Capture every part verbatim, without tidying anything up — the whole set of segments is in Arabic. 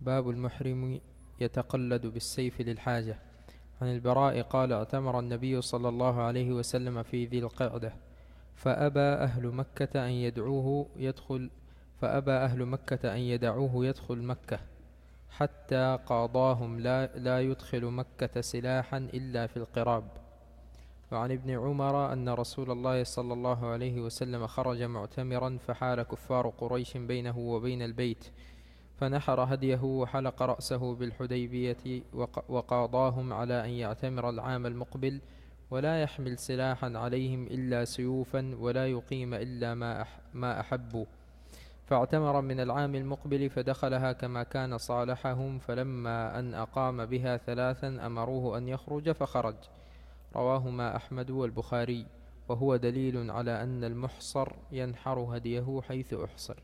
باب المحرم يتقلد بالسيف للحاجة. عن البراء قال: اعتمر النبي صلى الله عليه وسلم في ذي القعدة فأبى أهل مكة أن يدعوه يدخل فأبى أهل مكة أن يدعوه يدخل مكة حتى قاضاهم لا, لا يدخل مكة سلاحا إلا في القراب. وعن ابن عمر أن رسول الله صلى الله عليه وسلم خرج معتمرا فحال كفار قريش بينه وبين البيت فنحر هديه وحلق رأسه بالحديبية وقاضاهم على أن يعتمر العام المقبل ولا يحمل سلاحا عليهم إلا سيوفا ولا يقيم إلا ما, أح ما أحبوا. فاعتمر من العام المقبل فدخلها كما كان صالحهم، فلما أن أقام بها ثلاثا أمروه أن يخرج فخرج. رواهما أحمد والبخاري، وهو دليل على أن المحصر ينحر هديه حيث أحصر.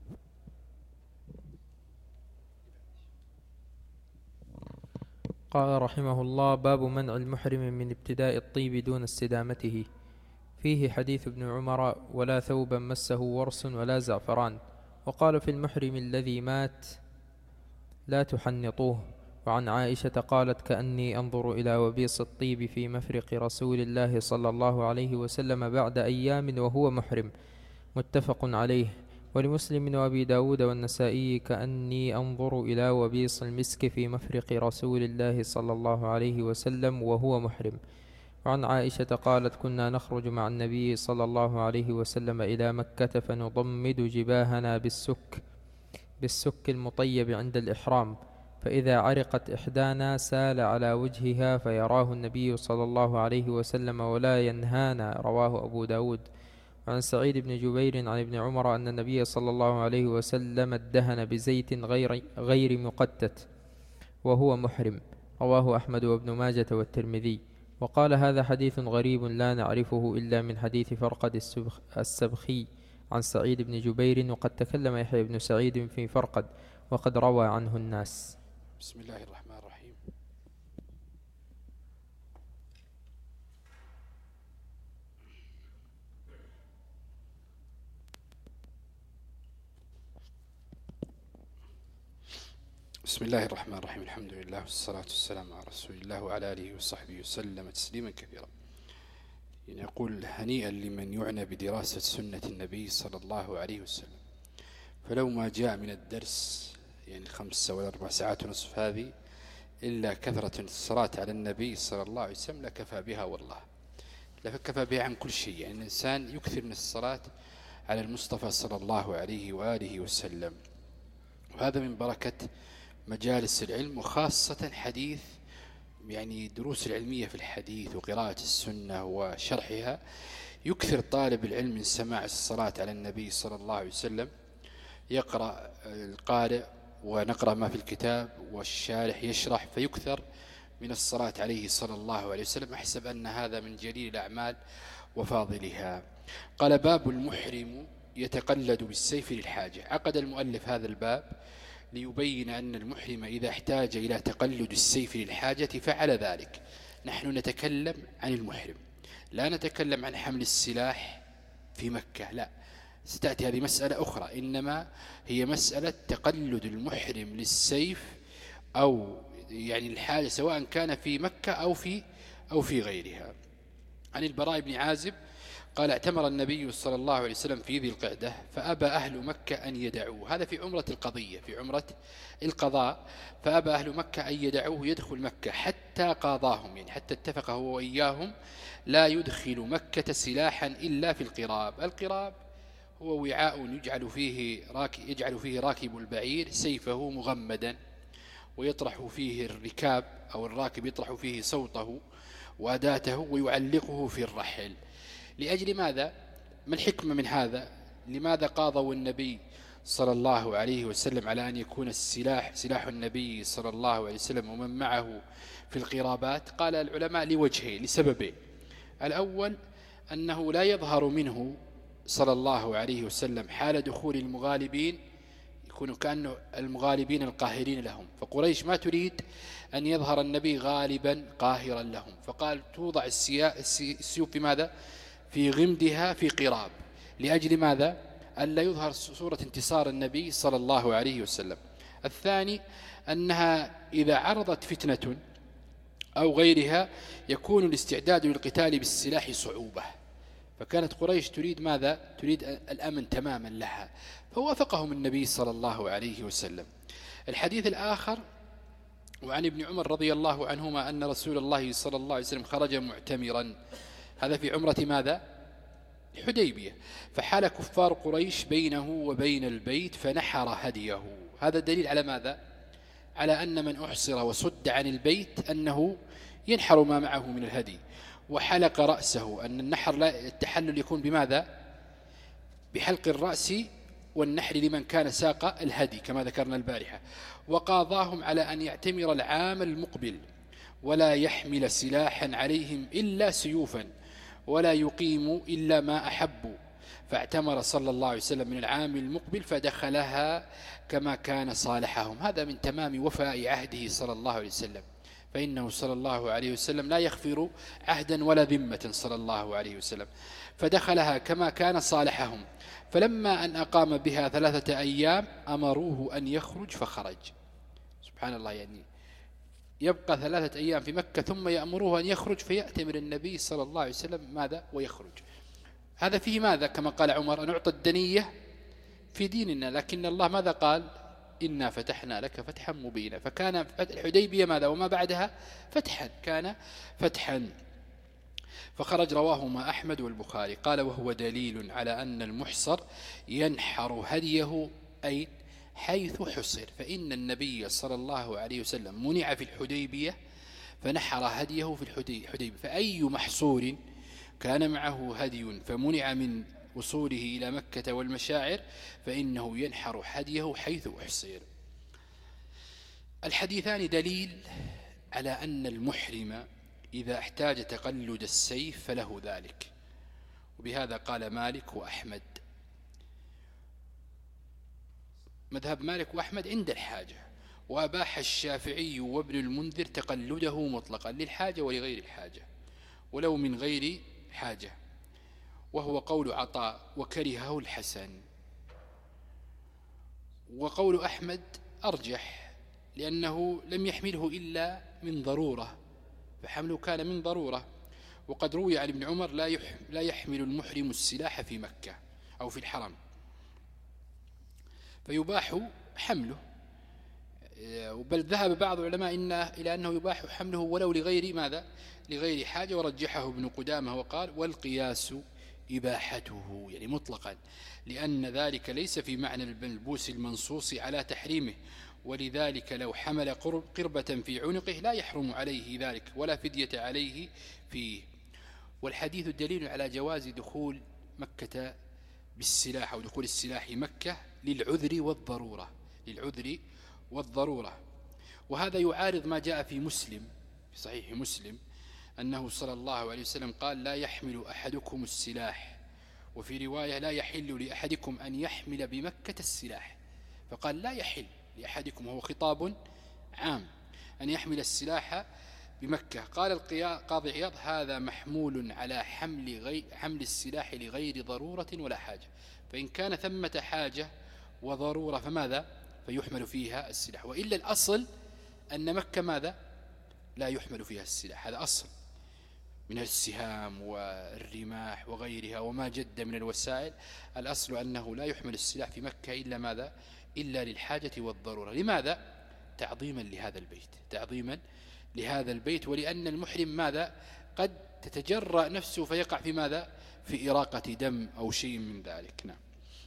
قال رحمه الله: باب منع المحرم من ابتداء الطيب دون استدامته. فيه حديث ابن عمر: ولا ثوبا مسه ورس ولا زعفران. وقال في المحرم الذي مات: لا تحنطوه. وعن عائشة قالت: كأني أنظر إلى وبيص الطيب في مفرق رسول الله صلى الله عليه وسلم بعد أيام وهو محرم. متفق عليه. ولمسلم وأبي داود والنسائي: كأني أنظر إلى وبيص المسك في مفرق رسول الله صلى الله عليه وسلم وهو محرم. وعن عائشة قالت: كنا نخرج مع النبي صلى الله عليه وسلم إلى مكة فنضمد جباهنا بالسك بالسك المطيب عند الإحرام، فإذا عرقت إحدانا سال على وجهها فيراه النبي صلى الله عليه وسلم ولا ينهانا. رواه أبو داود. عن سعيد بن جبير عن ابن عمر أن النبي صلى الله عليه وسلم ادهن بزيت غير, غير مقتت وهو محرم. رواه أحمد وابن ماجة والترمذي. وقال: هذا حديث غريب لا نعرفه إلا من حديث فرقد السبخي عن سعيد بن جبير، وقد تكلم يحيى بن سعيد في فرقد وقد روى عنه الناس. بسم الله الرحمن الرحيم. بسم الله الرحمن الرحيم. الحمد لله والصلاة والسلام على رسول الله وعلى آله وصحبه وسلم تسليما كثيرا. يقول: هنيئا لمن يعنى بدراسة سنة النبي صلى الله عليه وسلم، فلو ما جاء من الدرس يعني الخمس ولا أربع ساعات ونصف هذه إلا كثرة الصلاة على النبي صلى الله عليه وسلم لكفى بها، والله لكفى بها عن كل شيء. يعني الإنسان يكثر من الصلاة على المصطفى صلى الله عليه وآله وسلم، وهذا من بركة مجالس العلم، وخاصة حديث يعني دروس العلمية في الحديث وقراءة السنة وشرحها. يكثر طالب العلم من سماع الصلاة على النبي صلى الله عليه وسلم. يقرأ القارئ ونقرأ ما في الكتاب والشارح يشرح، فيكثر من الصلاة عليه صلى الله عليه وسلم. أحسب أن هذا من جليل الأعمال وفاضلها. قال: باب المحرم يتقلد بالسيف للحاجة. عقد المؤلف هذا الباب ليبين أن المحرم إذا احتاج إلى تقلد السيف للحاجة فعل ذلك. نحن نتكلم عن المحرم، لا نتكلم عن حمل السلاح في مكة، لا، ستأتي هذه مسألة أخرى. إنما هي مسألة تقلد المحرم للسيف أو يعني الحاجة، سواء كان في مكة أو في أو في غيرها. عن البراء بن عازب قال: اعتمر النبي صلى الله عليه وسلم في ذي القعدة فأبى أهل مكة أن يدعوه. هذا في عمرة القضية، في عمرة القضاء. فأبى أهل مكة أن يدعوه يدخل مكة حتى قاضاهم، يعني حتى اتفق هو وإياهم لا يدخل مكة سلاحا إلا في القراب. القراب هو وعاء يجعل فيه راكب, يجعل فيه راكب البعير سيفه مغمدا، ويطرح فيه الركاب أو الراكب يطرح فيه صوته وأداته ويعلقه في الرحل. لأجل ماذا؟ ما الحكمة من هذا؟ لماذا قاضوا النبي صلى الله عليه وسلم على أن يكون السلاح سلاح النبي صلى الله عليه وسلم ومن معه في القرابات؟ قال العلماء لوجهين، لسببين. الأول أنه لا يظهر منه صلى الله عليه وسلم حال دخول المغالبين، يكون كأنه المغالبين القاهرين لهم، فقريش ما تريد أن يظهر النبي غالبا قاهرا لهم، فقال توضع السيوف في ماذا؟ في غمدها في قراب. لأجل ماذا؟ ألا يظهر صورة انتصار النبي صلى الله عليه وسلم. الثاني أنها إذا عرضت فتنة أو غيرها يكون الاستعداد للقتال بالسلاح صعوبة، فكانت قريش تريد ماذا؟ تريد الأمن تماما لها، فوافقهم النبي صلى الله عليه وسلم. الحديث الآخر وعن ابن عمر رضي الله عنهما أن رسول الله صلى الله عليه وسلم خرج معتمرا، هذا في عمرة ماذا؟ حديبية، فحال كفار قريش بينه وبين البيت فنحر هديه. هذا دليل على ماذا؟ على أن من أحصر وصد عن البيت أنه ينحر ما معه من الهدي، وحلق رأسه، أن النحر لا التحلل يكون بماذا؟ بحلق الرأس والنحر لمن كان ساق الهدي كما ذكرنا البارحة. وقاضاهم على أن يعتمر العام المقبل ولا يحمل سلاحا عليهم إلا سيوفا ولا يقيم إلا ما أحبوا، فاعتمر صلى الله عليه وسلم من العام المقبل فدخلها كما كان صالحهم. هذا من تمام وفاء عهده صلى الله عليه وسلم، فإنه صلى الله عليه وسلم لا يغفر عهدا ولا ذمة صلى الله عليه وسلم، فدخلها كما كان صالحهم. فلما أن أقام بها ثلاثة أيام أمروه أن يخرج فخرج. سبحان الله، يعني يبقى ثلاثة أيام في مكة ثم يأمروه أن يخرج، فيأتمر النبي صلى الله عليه وسلم ماذا؟ ويخرج. هذا فيه ماذا؟ كما قال عمر أن أعطى الدنية في ديننا، لكن الله ماذا قال؟ إنا فتحنا لك فتحا مبينا. فكان الحديبية ماذا وما بعدها؟ فتحا، كان فتحا. فخرج رواهما أحمد والبخاري. قال وهو دليل على أن المحصر ينحر هديه أي حيث حصر، فإن النبي صلى الله عليه وسلم منع في الحديبية فنحر هديه في الحديبية. فأي محصور كان معه هدي فمنع من وصوله إلى مكة والمشاعر فإنه ينحر هديه حيث أحصر. الحديثان دليل على أن المحرم إذا احتاج تقلد السيف فله ذلك، وبهذا قال مالك وأحمد. مذهب مالك وأحمد عند الحاجة، وأباح الشافعي وابن المنذر تقلده مطلقا للحاجة ولغير الحاجة ولو من غير حاجة، وهو قول عطاء وكرهه الحسن. وقول أحمد أرجح لأنه لم يحمله إلا من ضرورة، فحمله كان من ضرورة. وقد روي عن ابن عمر لا يحمل المحرم السلاح في مكة أو في الحرم، فيباح حمله. بل ذهب بعض العلماء إنه إلى أنه يباح حمله ولو لغير ماذا؟ لغير حاجة، ورجحه ابن قدامة وقال والقياس إباحته، يعني مطلقا، لأن ذلك ليس في معنى الملبوس المنصوص على تحريمه، ولذلك لو حمل قربة في عنقه لا يحرم عليه ذلك ولا فدية عليه فيه. والحديث دليل على جواز دخول مكة بالسلاح أو دخول السلاح مكة للعذر والضرورة للعذر والضرورة. وهذا يعارض ما جاء في مسلم في صحيح مسلم أنه صلى الله عليه وسلم قال لا يحمل أحدكم السلاح، وفي رواية لا يحل لأحدكم أن يحمل بمكة السلاح، فقال لا يحل لأحدكم، وهو خطاب عام، أن يحمل السلاح بمكة. قال القاضي عياض هذا محمول على حمل, غي حمل السلاح لغير ضرورة ولا حاجة، فإن كان ثمة حاجة وضرورة فماذا؟ فيحمل فيها السلاح، وإلا الأصل أن مكة ماذا؟ لا يحمل فيها السلاح، هذا أصل من السهام والرماح وغيرها وما جد من الوسائل، الأصل أنه لا يحمل السلاح في مكة إلا ماذا؟ إلا للحاجة والضرورة. لماذا؟ تعظيما لهذا البيت تعظيما لهذا البيت ولأن المحرم ماذا؟ قد تتجرأ نفسه فيقع في ماذا؟ في إراقة دم أو شيء من ذلك. نعم.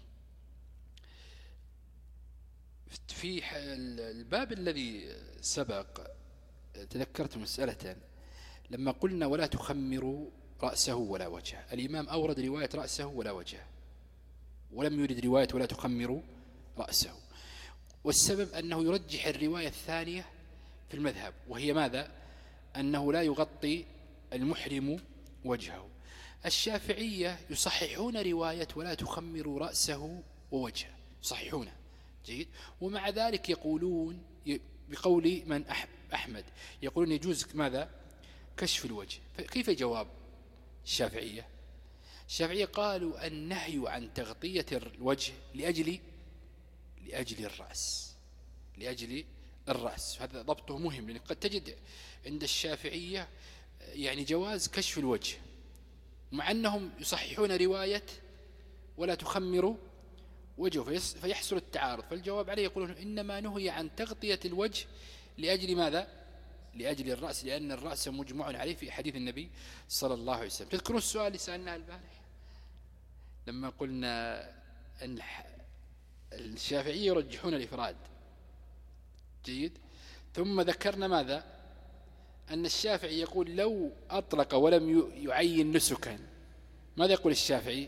في الباب الذي سبق تذكرت مسألة لما قلنا ولا تخمروا رأسه ولا وجهه، الإمام أورد رواية رأسه ولا وجهه ولم يرد رواية ولا تخمروا رأسه، والسبب أنه يرجح الرواية الثانية في المذهب، وهي ماذا؟ أنه لا يغطي المحرم وجهه. الشافعية يصححون رواية ولا تخمروا رأسه ووجهه، يصححونه جيد، ومع ذلك يقولون بقول من أحمد يقولون يجوز ماذا؟ كشف الوجه. كيف جواب الشافعية؟ الشافعية قالوا النهي عن تغطية الوجه لأجل لأجل الرأس، لأجل الرأس. هذا ضبطه مهم، لأن قد تجد عند الشافعية يعني جواز كشف الوجه، مع أنهم يصححون رواية ولا تخمروا وجهه فيحصل التعارض. فالجواب عليه يقولون إنما نهي عن تغطية الوجه لأجل ماذا؟ لأجل الرأس، لأن الرأس مجمع عليه في حديث النبي صلى الله عليه وسلم. تذكرون السؤال اللي سألناه البارح لما قلنا أن الشافعية يرجحون الإفراد، جيد، ثم ذكرنا ماذا؟ أن الشافعي يقول لو أطلق ولم يعين نسكا، ماذا يقول الشافعي؟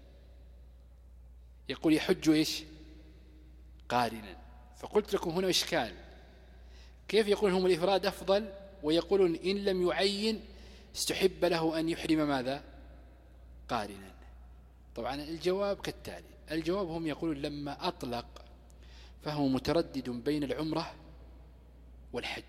يقول يحج إيش؟ قارنا. فقلت لكم هنا إشكال، كيف يقول هم الإفراد أفضل ويقولون إن لم يعين استحب له أن يحرم ماذا؟ قارنا. طبعا الجواب كالتالي، الجواب هم يقولون لما أطلق فهو متردد بين العمرة والحج،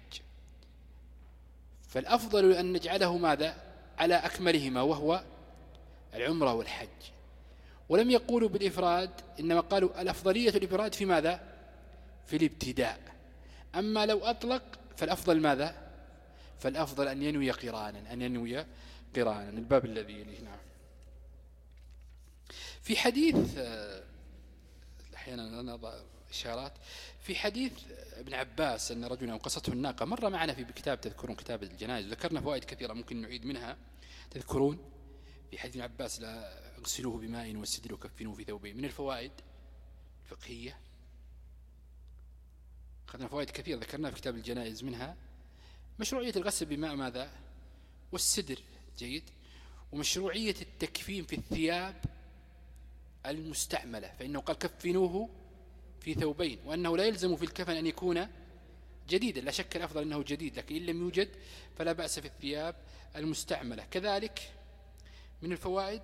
فالأفضل أن نجعله ماذا؟ على أكملهما وهو العمرة والحج. ولم يقولوا بالإفراد، إنما قالوا الأفضلية الإفراد في ماذا؟ في الابتداء. أما لو أطلق فالأفضل ماذا؟ فالأفضل أن ينوي قرانا، أن ينوي قرانا. الباب الذي يليه. نعم. في حديث أحيانا نضع إشارات في حديث ابن عباس أن رجلا قصته الناقة، مر معنا في كتاب، تذكرون كتاب الجنائز، ذكرنا فوائد كثيرة ممكن نعيد منها. تذكرون في حديث ابن عباس لا اغسلوه بماء والسدر وكفنوه في ثوبين. من الفوائد الفقهية أخذنا فوائد كثيرة ذكرناها في كتاب الجنائز، منها مشروعية الغسل بماء ماذا؟ والسدر، جيد، ومشروعية التكفين في الثياب المستعملة، فإنه قال كفنوه في ثوبين، وأنه لا يلزم في الكفن أن يكون جديدا، لا شك الأفضل أنه جديد، لكن إن لم يوجد فلا بأس في الثياب المستعملة. كذلك من الفوائد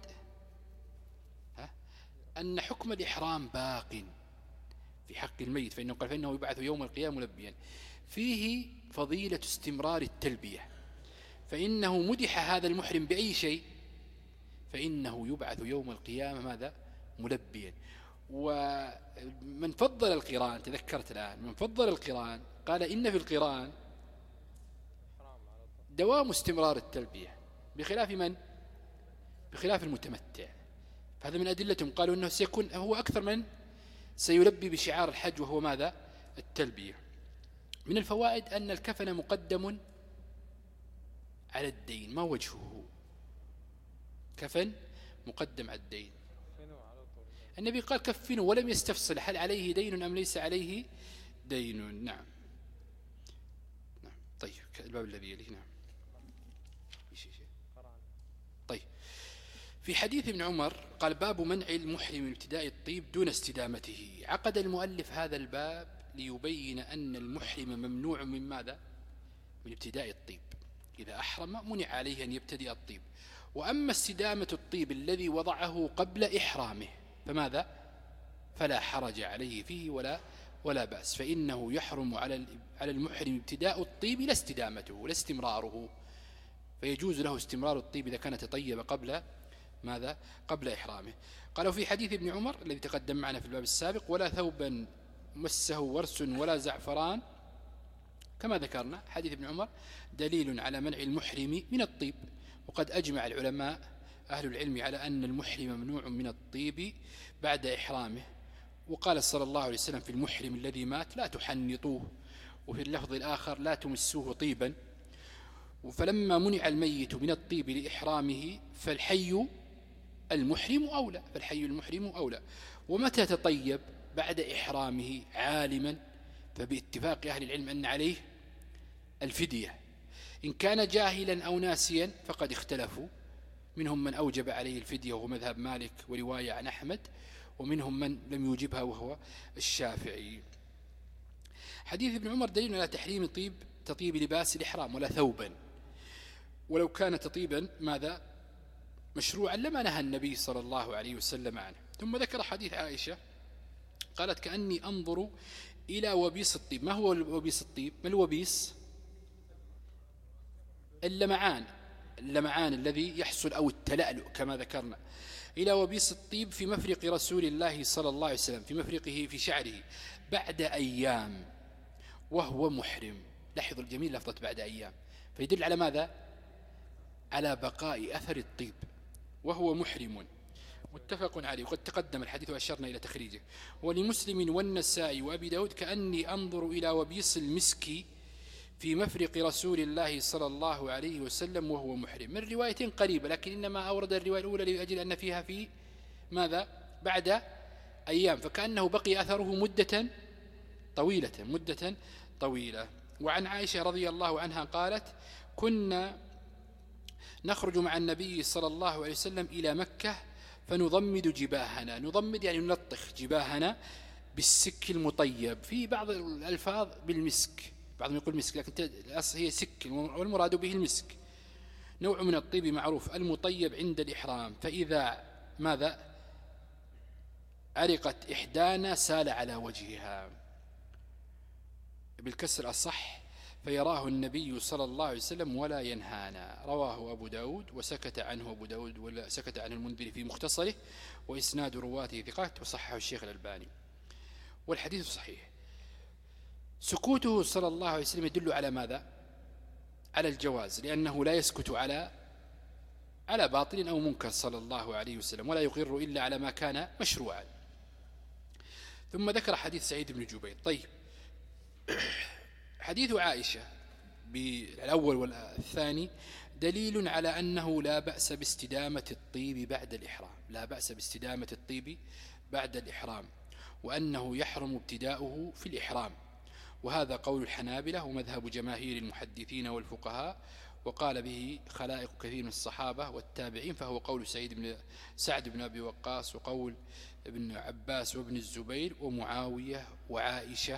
أن حكم الإحرام باق في حق الميت، فإنه قال فإنه يبعث يوم القيامة ملبيا. فيه فضيلة استمرار التلبية، فإنه مدح هذا المحرم بأي شيء؟ فإنه يبعث يوم القيامة ماذا؟ ملبيا. ومن فضل القران، تذكرت الآن، من فضل القران قال إن في القران دوام استمرار التلبية، بخلاف من؟ بخلاف المتمتع. فهذا من أدلتهم، قالوا أنه سيكون هو أكثر من سيلبي بشعار الحج وهو ماذا؟ التلبية. من الفوائد أن الكفن مقدم على الدين. ما وجهه؟ كفن مقدم على الدين. النبي قال كفنوا ولم يستفصل هل عليه دين أم ليس عليه دين. نعم. نعم. طيب الباب الذي يليه. نعم. طيب في حديث ابن عمر قال باب منع المحرم من ابتداء الطيب دون استدامته. عقد المؤلف هذا الباب ليبين أن المحرم ممنوع من ماذا؟ من ابتداء الطيب. إذا أحرم منع عليه أن يبتدئ الطيب. وأما استدامة الطيب الذي وضعه قبل إحرامه فماذا؟ فلا حرج عليه فيه ولا ولا بأس، فإنه يحرم على على المحرم ابتداء الطيب لا استدامته ولا استمراره، فيجوز له استمرار الطيب إذا كان تطيب قبل ماذا؟ قبل إحرامه. قالوا في حديث ابن عمر الذي تقدم معنا في الباب السابق ولا ثوبا مسه ورس ولا زعفران، كما ذكرنا حديث ابن عمر دليل على منع المحرم من الطيب. وقد أجمع العلماء أهل العلم على أن المحرم ممنوع من الطيب بعد إحرامه. وقال صلى الله عليه وسلم في المحرم الذي مات لا تحنطوه، وفي اللفظ الآخر لا تمسوه طيبا. فلما منع الميت من الطيب لإحرامه فالحي المحرم أولى، فالحي المحرم أولى. ومتى تطيب؟ بعد إحرامه عالما، فباتفاق أهل العلم أن عليه الفدية. إن كان جاهلا أو ناسيا فقد اختلفوا، منهم من أوجب عليه الفدية وهو مذهب مالك ورواية عن أحمد، ومنهم من لم يوجبها وهو الشافعي. حديث ابن عمر دليل على تحريم طيب تطيب لباس الإحرام ولا ثوبا، ولو كان تطيبا ماذا؟ مشروعا لما نهى النبي صلى الله عليه وسلم عنه. ثم ذكر حديث عائشة قالت كأني أنظر إلى وبيس الطيب. ما هو وبيس الطيب؟ ما الوبيس؟ اللمعان، اللمعان الذي يحصل أو التلألؤ كما ذكرنا. إلى وبيس الطيب في مفرق رسول الله صلى الله عليه وسلم، في مفرقه في شعره بعد أيام. وهو محرم. لاحظوا الجميل لفظة بعد أيام، فيدل على ماذا؟ على بقاء أثر الطيب. وهو محرم متفق عليه، وقد تقدم الحديث وأشرنا إلى تخريجه. ولمسلم والنسائي وأبي داود كأني أنظر إلى وبيص المسك في مفرق رسول الله صلى الله عليه وسلم وهو محرم. من روايتين قريبة، لكن إنما أورد الرواية الأولى لأجل أن فيها في ماذا؟ بعد أيام، فكأنه بقي أثره مدة طويلة مدة طويلة. وعن عائشة رضي الله عنها قالت: كنا نخرج مع النبي صلى الله عليه وسلم إلى مكة فنضمد جباهنا. نضمد يعني نلطخ جباهنا بالسك المطيب، في بعض الألفاظ بالمسك، بعضهم يقول مسك، لكن الأصل هي سك والمراد به المسك، نوع من الطيب معروف المطيب عند الإحرام. فإذا ماذا؟ عرقت إحدانا سال على وجهها، بالكسر الصح، فيراه النبي صلى الله عليه وسلم ولا ينهانا. رواه أبو داود، وسكت عنه أبو داود ولا سكت عن المنذر في مختصره، وإسناد رواته ثقات، وصححه الشيخ الألباني، والحديث صحيح. سكوته صلى الله عليه وسلم يدل على ماذا؟ على الجواز، لأنه لا يسكت على على باطل أو منكر صلى الله عليه وسلم، ولا يقر إلا على ما كان مشروعا. ثم ذكر حديث سعيد بن جبير. طيب، حديث عائشة بالأول والثاني دليل على أنه لا بأس باستدامة الطيب بعد الإحرام، لا بأس باستدامة الطيب بعد الإحرام، وأنه يحرم ابتداؤه في الإحرام، وهذا قول الحنابلة ومذهب جماهير المحدثين والفقهاء، وقال به خلائق كثير من الصحابة والتابعين، فهو قول سعيد بن سعد بن أبي وقاص، وقول ابن عباس وابن الزبير ومعاوية وعائشة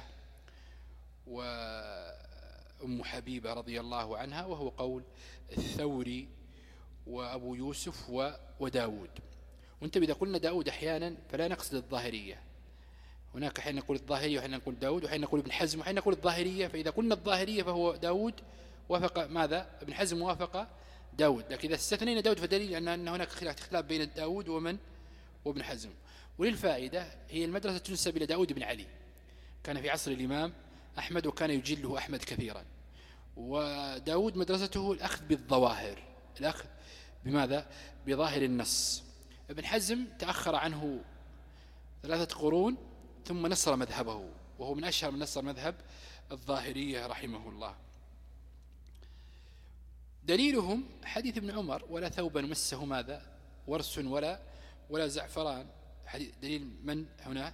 وأم حبيبة رضي الله عنها، وهو قول الثوري وأبو يوسف وداود. وانت إذا قلنا داود أحيانا فلا نقصد الظاهرية، هناك حين نقول الظاهرية وحين نقول داود وحين نقول ابن حزم وحين نقول الظاهرية. فإذا قلنا الظاهرية فهو داود وافق ماذا؟ ابن حزم وافق داود، لكن إذا استثنينا داود فدليل أن هناك اختلاف بين داود ومن وابن حزم. وللفائدة هي المدرسة تنسب إلى داود بن علي، كان في عصر الإمام أحمد وكان يجله أحمد كثيرا. وداود مدرسته الأخذ بالظواهر، الأخذ بماذا؟ بظاهر النص. ابن حزم تأخر عنه ثلاثة قرون ثم نصر مذهبه، وهو من أشهر من نصر مذهب الظاهرية رحمه الله. دليلهم حديث ابن عمر: ولا ثوبا مسه ماذا؟ ورس ولا ولا زعفران. دليل من هنا؟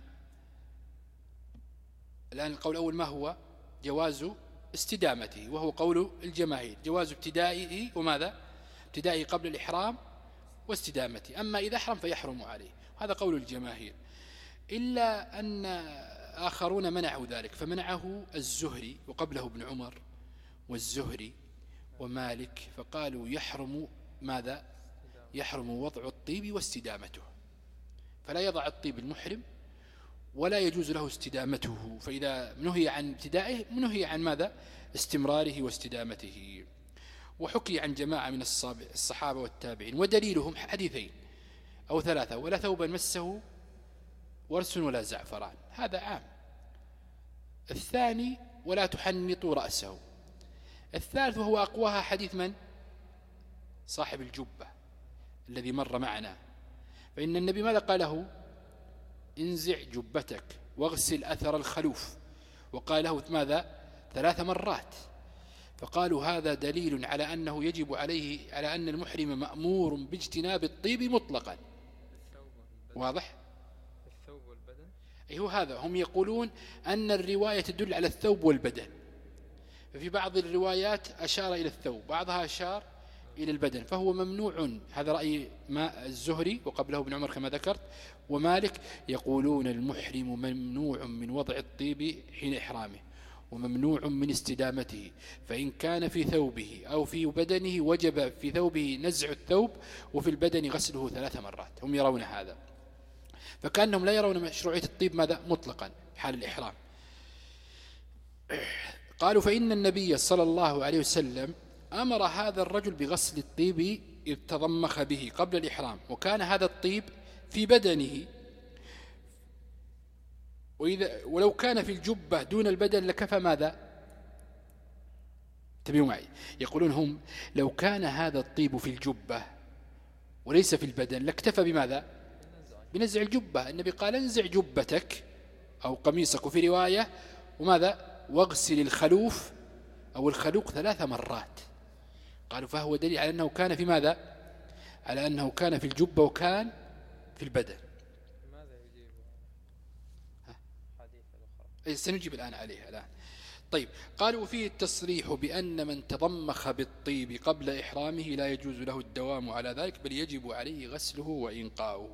الآن القول الأول ما هو؟ جواز استدامته، وهو قول الجماهير، جواز ابتدائه وماذا؟ ابتدائه قبل الإحرام واستدامته، أما إذا أحرم فيحرم عليه، هذا قول الجماهير. إلا أن آخرون منعوا ذلك، فمنعه الزهري وقبله ابن عمر والزهري ومالك، فقالوا يحرم ماذا؟ يحرم وضع الطيب واستدامته، فلا يضع الطيب المحرم ولا يجوز له استدامته، فإذا نهي عن ابتدائه نهي عن ماذا؟ استمراره واستدامته. وحكي عن جماعة من الصحابة والتابعين، ودليلهم حديثين أو ثلاثة: ولا ثوبا مسه ورس ولا زعفران، هذا عام. الثاني: ولا تحنطوا رأسه. الثالث وهو أقواها حديث من؟ صاحب الجبة الذي مر معنا، فإن النبي ماذا قاله؟ انزع جبتك واغسل أثر الخلوف، وقال له ماذا؟ ثلاث مرات. فقالوا هذا دليل على أنه يجب عليه، على أن المحرم مأمور باجتناب الطيب مطلقا. واضح؟ الثوب والبدن. أي هو هذا، هم يقولون أن الرواية تدل على الثوب والبدن، ففي بعض الروايات أشار إلى الثوب، بعضها أشار إلى البدن، فهو ممنوع. هذا رأي ما الزهري وقبله ابن عمر كما ذكرت ومالك، يقولون المحرم ممنوع من وضع الطيب حين إحرامه، وممنوع من استدامته، فإن كان في ثوبه أو في بدنه وجب في ثوبه نزع الثوب، وفي البدن غسله ثلاث مرات. هم يرون هذا، فكأنهم لا يرون مشروعية الطيب ماذا؟ مطلقا حال الإحرام. قالوا فإن النبي صلى الله عليه وسلم أمر هذا الرجل بغسل الطيب إذ تضمخ به قبل الإحرام، وكان هذا الطيب في بدنه، وإذا ولو كان في الجبة دون البدن لكفى ماذا؟ انتبهوا معي، يقولون هم لو كان هذا الطيب في الجبة وليس في البدن لاكتفى بماذا؟ بنزع الجبة. النبي قال انزع جبتك أو قميصك، وفي رواية وماذا؟ واغسل الخلوف أو الخلوق ثلاث مرات. قالوا فهو دليل على أنه كان في ماذا؟ على أنه كان في الجبة وكان في البدن. ماذا يجيب حديث الأخرى؟ سنجيب الآن عليها الآن. طيب، قالوا فيه التصريح بأن من تضمخ بالطيب قبل إحرامه لا يجوز له الدوام على ذلك، بل يجب عليه غسله وإنقاؤه.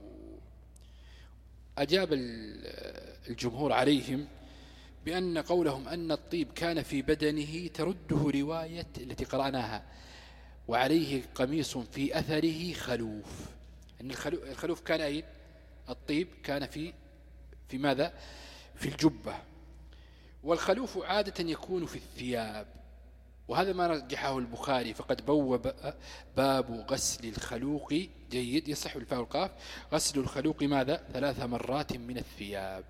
أجاب الجمهور عليهم بأن قولهم أن الطيب كان في بدنه ترده رواية التي قرأناها وعليه قميص في أثره خلوف. أن الخلوف كان أين؟ الطيب كان في في ماذا؟ في الجبة. والخلوف عادة يكون في الثياب، وهذا ما رجحه البخاري، فقد بوب باب غسل الخلوق، جيد، يصح الفاء والقاف، غسل الخلوق ماذا؟ ثلاث مرات من الثياب.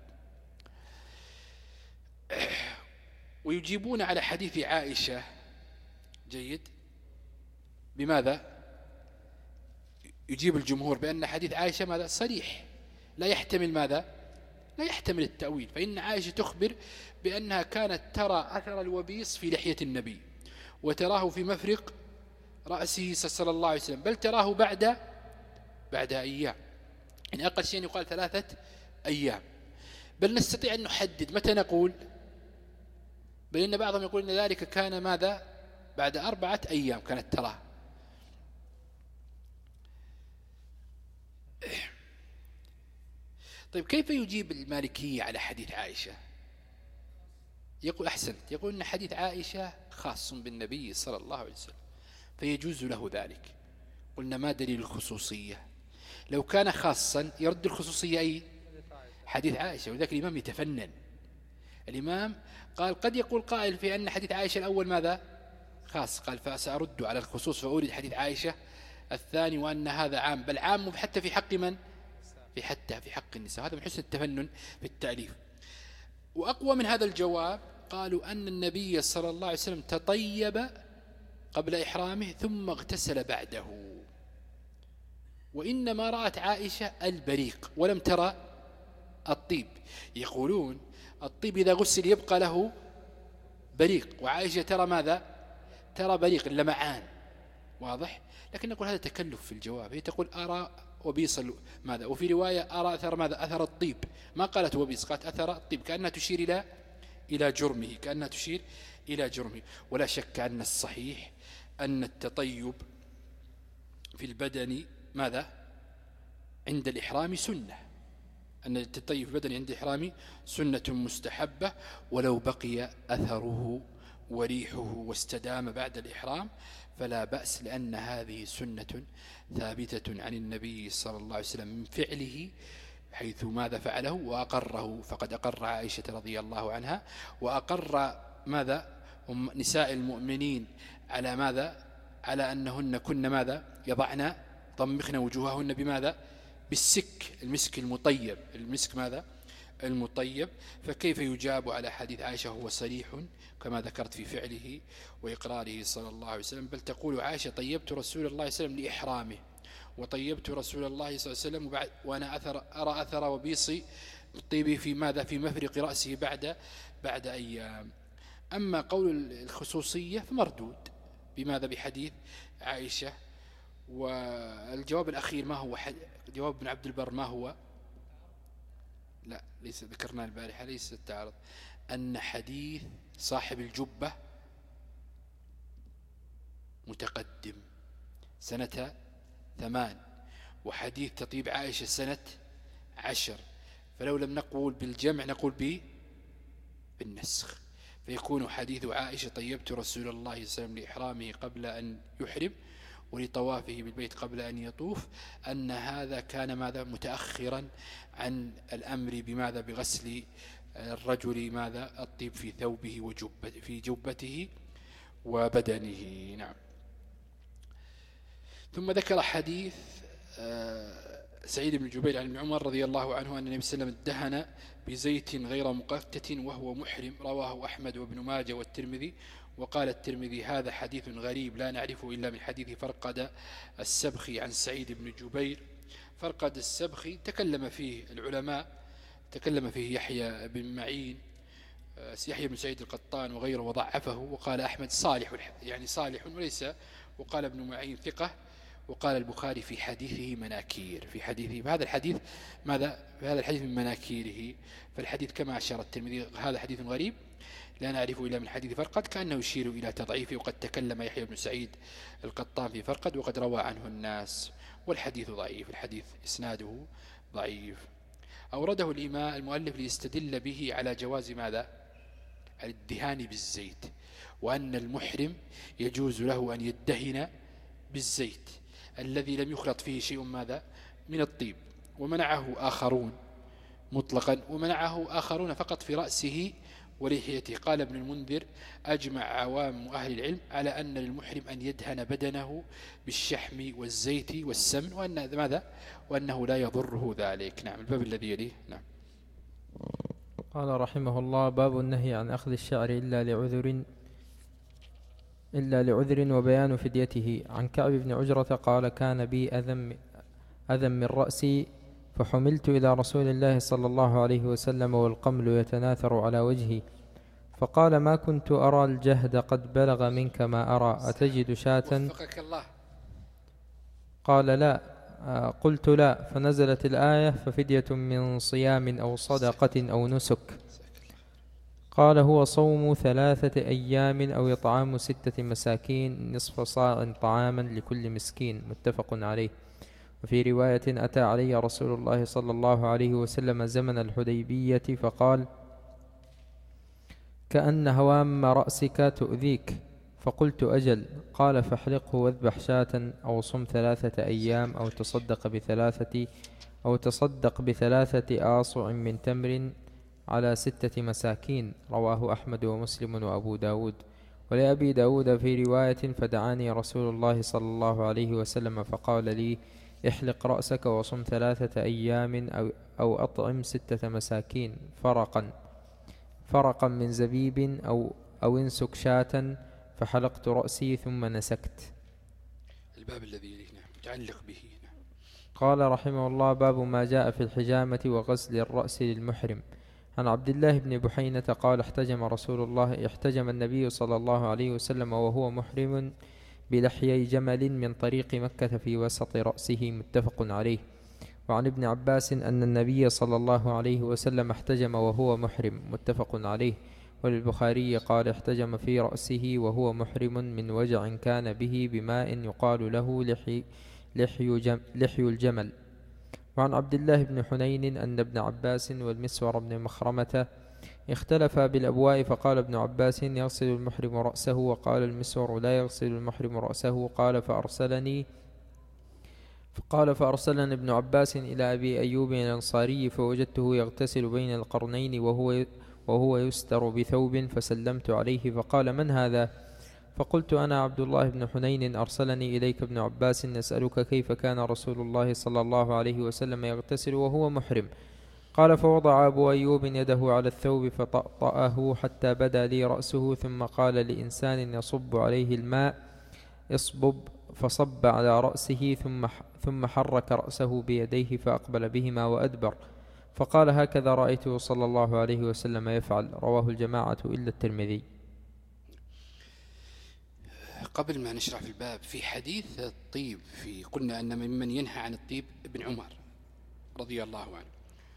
ويجيبون على حديث عائشة، جيد، بماذا؟ يجيب الجمهور بأن حديث عائشة ماذا؟ صريح، لا يحتمل ماذا؟ لا يحتمل التأويل. فإن عائشة تخبر بأنها كانت ترى أثر الوبيص في لحية النبي، وتراه في مفرق رأسه صلى الله عليه وسلم، بل تراه بعد بعد أيام، يعني أقل شيء يقال ثلاثة أيام. بل نستطيع أن نحدد متى نقول، بل إن بعضهم يقول أن ذلك كان ماذا؟ بعد أربعة أيام كانت تراه. طيب، كيف يجيب المالكية على حديث عائشة؟ يقول أحسنت، يقول أن حديث عائشة خاص بالنبي صلى الله عليه وسلم فيجوز له ذلك. قلنا ما دليل الخصوصية؟ لو كان خاصا يرد الخصوصية أي حديث عائشة، وذلك الإمام يتفنن. الإمام قال قد يقول قائل في أن حديث عائشة الأول ماذا؟ خاص، قال فسأرد على الخصوص فأورد حديث عائشة الثاني، وأن هذا عام، بل عام حتى في حق من؟ في حتى في حق النساء. هذا من حسن التفنن في التأليف. وأقوى من هذا الجواب قالوا أن النبي صلى الله عليه وسلم تطيب قبل إحرامه ثم اغتسل بعده، وإنما رأت عائشة البريق ولم ترى الطيب. يقولون الطيب إذا غسل يبقى له بريق، وعائشة ترى ماذا؟ ترى بريق اللمعان، واضح؟ لكن نقول هذا تكلف في الجواب. هي تقول أرى وبيص ماذا، وفي رواية أرى أثر ماذا؟ أثر الطيب. ما قالت وبيص، قالت أثر الطيب، كأنها تشير إلى إلى جرمه، كأنها تشير إلى جرمه. ولا شك أن الصحيح أن التطيب في البدن ماذا؟ عند الإحرام سنة، أن التطيب في البدن عند الإحرام سنة مستحبة، ولو بقي أثره وريحه واستدام بعد الإحرام فلا بأس، لأن هذه سنة ثابتة عن النبي صلى الله عليه وسلم من فعله، حيث ماذا فعله وأقره. فقد أقر عائشة رضي الله عنها، وأقر ماذا؟ نساء المؤمنين على ماذا؟ على أنهن كن ماذا؟ يضعن طمخن وجوههن بماذا؟ بالسك، المسك المطيب، المسك ماذا؟ المطيب. فكيف يجاب على حديث عائشة وهو صريح كما ذكرت في فعله وإقراره صلى الله عليه وسلم؟ بل تقول عائشة طيبت رسول الله صلى الله عليه وسلم لإحرامه، وطيبت رسول الله صلى الله عليه وسلم وبعد وأنا أثر أرى أثر وبيصي طيبي في ماذا؟ في مفرق رأسه بعد بعد أيام. أما قول الخصوصية فمردود بماذا؟ بحديث عائشة. والجواب الأخير ما هو؟ جواب ابن عبد البر ما هو؟ لا، ليس ذكرنا البارحة، ليس التعارض، أن حديث صاحب الجبة متقدم سنة ثمان، وحديث تطيب عائشة سنة عشر، فلو لم نقول بالجمع نقول به بالنسخ، فيكون حديث عائشة طيبت رسول الله صلى الله عليه وسلم لإحرامه قبل أن يحرم ولطوافه بالبيت قبل أن يطوف، أن هذا كان ماذا؟ متأخرا عن الأمر بماذا؟ بغسل الرجل ماذا؟ الطيب في ثوبه وجبته في جبته وبدنه. نعم. ثم ذكر حديث سعيد بن جبير عن ابن عمر رضي الله عنه أن النبي صلى الله عليه وسلم ادهن بزيت غير مقتة وهو محرم، رواه أحمد وابن ماجه والترمذي وقال الترمذي هذا حديث غريب لا نعرفه إلا من حديث فرقد السبخي عن سعيد بن جبير. فرقد السبخي تكلم فيه العلماء، تكلم فيه يحيى بن معين، يحيى بن سعيد القطان وغيره وضعفه، وقال أحمد صالح يعني صالح وليس، وقال ابن معين ثقة، وقال البخاري في حديثه مناكير، في حديثه فهذا الحديث ماذا؟ هذا الحديث من مناكيره. فالحديث كما أشار الترمذي هذا حديث غريب لا نعرفه إلا من حديث فرقد، كأنه يشير إلى تضعيفه. وقد تكلم يحيى بن سعيد القطان في فرقد وقد روى عنه الناس، والحديث ضعيف، الحديث إسناده ضعيف. أورده الإمام المؤلف ليستدل به على جواز ماذا؟ الدهان بالزيت، وأن المحرم يجوز له أن يدهن بالزيت الذي لم يخلط فيه شيء ماذا؟ من الطيب. ومنعه آخرون مطلقا، ومنعه آخرون فقط في رأسه ولحيته. قال ابن المنذر أجمع عوام أهل العلم على أن للمحرم أن يدهن بدنه بالشحم والزيت والسمن، وأن ماذا؟ وأنه لا يضره ذلك. نعم. الباب الذي يليه. نعم. قال رحمه الله باب النهي عن أخذ الشعر إلا لعذر إلا لعذر وبيان فديته. عن كعب بن عجرة قال كان بي أذى أذى من رأسي فحملت إلى رسول الله صلى الله عليه وسلم والقمل يتناثر على وجهي، فقال ما كنت أرى الجهد قد بلغ منك ما أرى، أتجد شاة؟ وفقك الله. قال لا. قلت لا، فنزلت الآية ففدية من صيام أو صدقة أو نسك. قال هو صوم ثلاثة أيام أو إطعام ستة مساكين نصف صاع طعاما لكل مسكين، متفق عليه. وفي رواية أتى علي رسول الله صلى الله عليه وسلم زمن الحديبية فقال كأن هوام رأسك تؤذيك، فقلت أجل. قال فاحلقه واذبح شاة أو صم ثلاثة أيام أو تصدق بثلاثة أو تصدق بثلاثة آصع من تمر على ستة مساكين. رواه أحمد ومسلم وأبو داود. ولأبي داود في رواية فدعاني رسول الله صلى الله عليه وسلم فقال لي احلق رأسك وصم ثلاثة أيام أو, أو أطعم ستة مساكين فرقا فرقا من زبيب أو, أو انسك شاة، فحلقت رأسي ثم نسكت. الباب الذي يتعلق به. قال رحمه الله باب ما جاء في الحجامة وغسل الرأس للمحرم. عن عبد الله بن بحينة قال احتجم رسول الله احتجم النبي صلى الله عليه وسلم وهو محرم بلحيي جمل من طريق مكة في وسط رأسه، متفق عليه. وعن ابن عباس أن النبي صلى الله عليه وسلم احتجم وهو محرم، متفق عليه. وللبخاري قال احتجم في رأسه وهو محرم من وجع كان به بماء يقال له لحي, لحي, جم لحي الجمل. وعن عبد الله بن حنين أن ابن عباس والمسور بن مخرمة اختلفا بالأبواء، فقال ابن عباس يغسل المحرم رأسه، وقال المسور لا يغسل المحرم رأسه. قال فأرسلني فقال فأرسلني ابن عباس إلى أبي أيوب الأنصاري فوجدته يغتسل بين القرنين وهو وهو يستر بثوب، فسلمت عليه فقال من هذا؟ فقلت أنا عبد الله بن حنين أرسلني إليك ابن عباس نسألك كيف كان رسول الله صلى الله عليه وسلم يغتسل وهو محرم. قال فوضع أبو أيوب يده على الثوب فطأطأه حتى بدا لي رأسه، ثم قال لإنسان يصب عليه الماء اصبب، فصب على رأسه ثم ثم حرك رأسه بيديه فأقبل بهما وأدبر، فقال هكذا رأيته صلى الله عليه وسلم يفعل. رواه الجماعة إلا الترمذي. قبل ما نشرح في الباب في حديث الطيب، في قلنا أن ممن ينهى عن الطيب ابن عمر رضي الله عنه،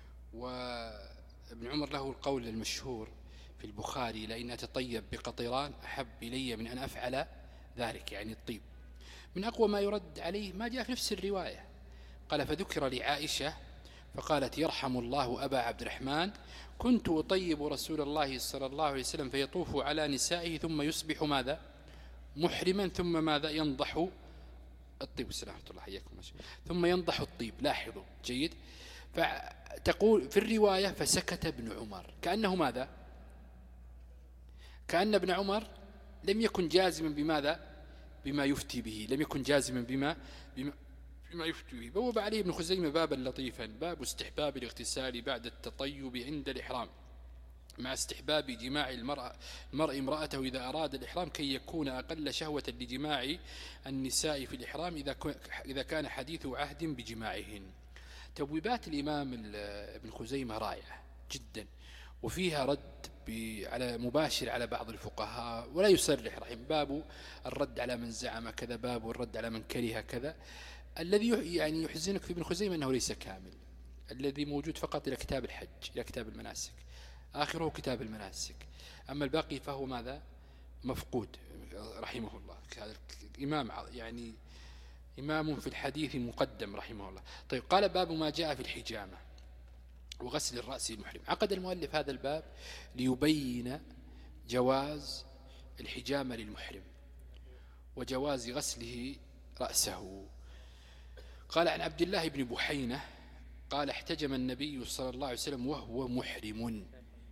وابن عمر له القول المشهور في البخاري لئن أتطيب بقطران أحب إلي من أن أفعل ذلك، يعني الطيب. من أقوى ما يرد عليه ما جاء في نفس الرواية، قال فذكر لعائشة فقالت يرحم الله أبا عبد الرحمن كنت أطيب رسول الله صلى الله عليه وسلم فيطوف على نسائه ثم يصبح ماذا؟ محرما، ثم ماذا؟ ينضح الطيب. السلام عليكم الله حياكم. ثم ينضح الطيب. لاحظوا جيد. فتقول في الرواية فسكت ابن عمر، كأنه ماذا؟ كأن ابن عمر لم يكن جازما بماذا؟ بما يفتي به، لم يكن جازما بما بما, بما يفتي به. بوب عليه ابن خزيمة بابا لطيفا، باب استحباب الاغتسال بعد التطيب عند الإحرام. مع استحباب جماع المرأة المرء امرأته إذا أراد الإحرام كي يكون أقل شهوة لجماع النساء في الإحرام إذا كان حديث عهد بجماعهن. تبويبات الإمام ابن خزيمة رائعة جدا، وفيها رد على مباشر على بعض الفقهاء ولا يصرح رحمه، باب الرد على من زعم كذا، باب الرد على من كره كذا. الذي يعني يحزنك في ابن خزيمة أنه ليس كامل، الذي موجود فقط إلى كتاب الحج، إلى كتاب المناسك، آخره كتاب المناسك، أما الباقي فهو ماذا؟ مفقود رحمه الله. هذا الإمام يعني إمام في الحديث مقدم رحمه الله. طيب، قال باب ما جاء في الحجامة وغسل الرأس المحرم. عقد المؤلف هذا الباب ليبين جواز الحجامة للمحرم وجواز غسله رأسه. قال عن عبد الله بن بحينة قال احتجم النبي صلى الله عليه وسلم وهو محرم.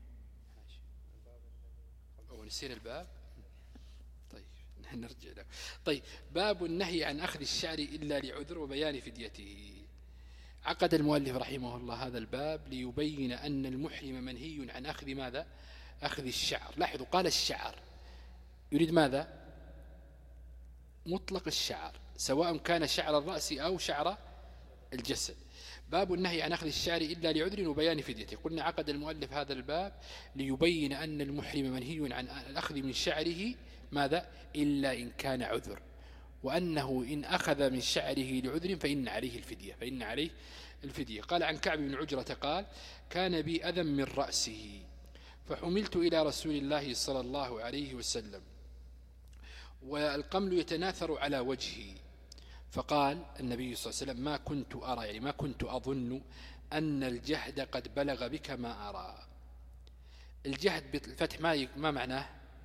أو نسينا الباب. طيب نرجع له. طيب، باب النهي عن أخذ الشعر إلا لعذر وبيان فديته. عقد المؤلف رحمه الله هذا الباب ليبين أن المحرم منهي عن أخذ ماذا؟ أخذ الشعر. لاحظوا، قال الشعر، يريد ماذا؟ مطلق الشعر، سواء كان شعر الرأس أو شعر الجسد. باب النهي عن أخذ الشعر إلا لعذر وبيان فديته. قلنا عقد المؤلف هذا الباب ليبين أن المحرم منهي عن الأخذ من شعره ماذا؟ إلا إن كان عذر، وأنه إن أخذ من شعره لعذر فإن عليه الفدية فإن عليه الفدية. قال عن كعب بن عجرة قال كان بي أذى من رأسه فحملت إلى رسول الله صلى الله عليه وسلم والقمل يتناثر على وجهي، فقال النبي صلى الله عليه وسلم ما كنت أرى، يعني ما كنت أظن أن الجهد قد بلغ بك ما أرى. الجهد بالفتح ما ما معناه؟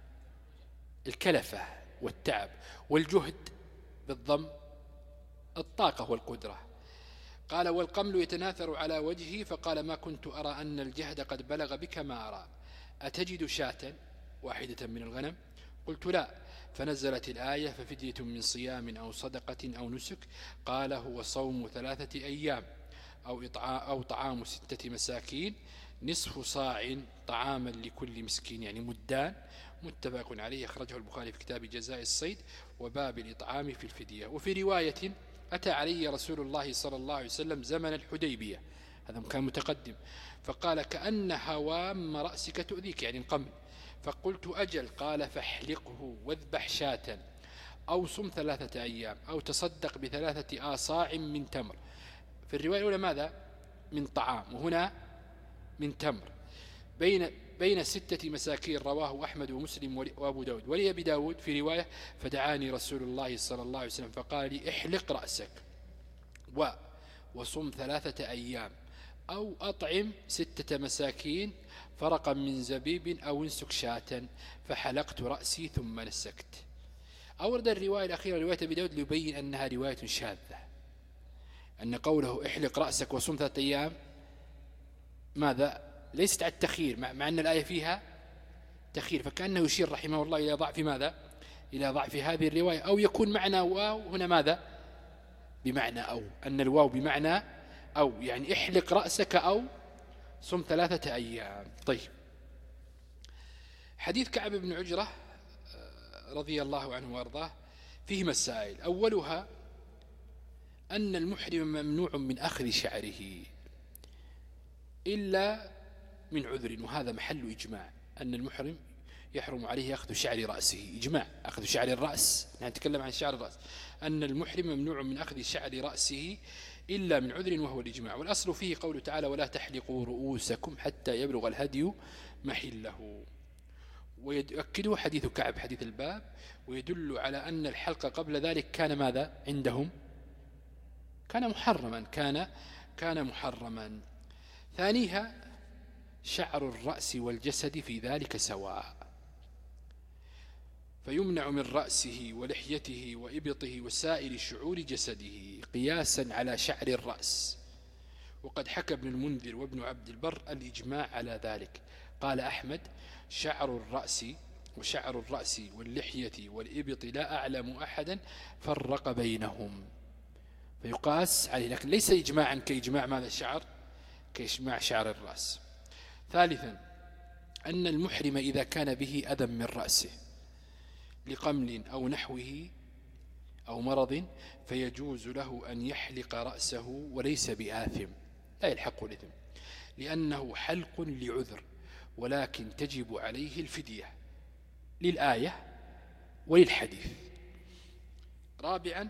الكلفة والتعب، والجهد بالضم الطاقة والقدرة. قال والقمل يتناثر على وجهي، فقال ما كنت أرى أن الجهد قد بلغ بك ما أرى، أتجد شاة واحدة من الغنم؟ قلت لا، فنزلت الآية ففدية من صيام أو صدقة أو نسك. قال هو صوم ثلاثة أيام أو, أو طعام ستة مساكين نصف صاع طعاما لكل مسكين، يعني مدان. متفق عليه، أخرجه البخاري في كتاب جزاء الصيد وباب الإطعام في الفدية. وفي رواية أتى علي رسول الله صلى الله عليه وسلم زمن الحديبية، هذا كان متقدم، فقال كأن هوام رأسك تؤذيك، يعني القمل. فقلت أجل. قال فاحلقه واذبح شاة أو صم ثلاثة أيام أو تصدق بثلاثة آصاع من تمر. في الرواية الأولى ماذا؟ من طعام، وهنا من تمر، بين بين ستة مساكين. رواه أحمد ومسلم وأبو داود. ولي أبي داود في رواية فدعاني رسول الله صلى الله عليه وسلم فقال لي احلق رأسك و وصم ثلاثة أيام أو أطعم ستة مساكين فرقا من زبيب أو انسك شاة، فحلقت رأسي ثم نسكت. أورد الرواية الأخيرة رواية أبي داود ليبين أنها رواية شاذة، أن قوله احلق رأسك وصم ثلاثة أيام ماذا؟ ليست على التخيير، مع أن الآية فيها تخيير، فكأنه يشير رحمه الله إلى ضعف ماذا؟ إلى ضعف هذه الرواية. أو يكون معنى واو هنا ماذا؟ بمعنى أو، أن الواو بمعنى أو، يعني احلق رأسك أو صم ثلاثة أيام. طيب، حديث كعب بن عجرة رضي الله عنه وارضاه فيه مسائل. أولها أن المحرم ممنوع من أخذ شعره إلا من عذر، وهذا محل إجماع، أن المحرم يحرم عليه أخذ شعر رأسه، إجماع أخذ شعر الرأس، نحن نتكلم عن شعر الرأس، أن المحرم ممنوع من أخذ شعر رأسه إلا من عذر، وهو الإجماع. والأصل فيه قوله تعالى ولا تحلقوا رؤوسكم حتى يبلغ الهدي محله. ويؤكده حديث كعب حديث الباب، ويدل على أن الحلق قبل ذلك كان ماذا عندهم؟ كان محرما كان كان محرما. ثانيها شعر الرأس والجسد في ذلك سواء، فيمنع من رأسه ولحيته وإبطه وسائر شعور جسده قياسا على شعر الرأس. وقد حكى ابن المنذر وابن عبد البر الإجماع على ذلك. قال أحمد شعر الرأس وشعر الرأس واللحية والإبط لا أعلم أحدا فرق بينهم، فيقاس عليه، لكن ليس إجماعا كإجماع ماذا الشعر، كإجماع شعر الرأس. ثالثا أن المحرم إذا كان به أذى من رأسه لقمل أو نحوه أو مرض فيجوز له أن يحلق رأسه وليس بآثم، لا يلحقه الإثم لأنه حلق لعذر، ولكن تجب عليه الفدية للآية وللحديث. رابعا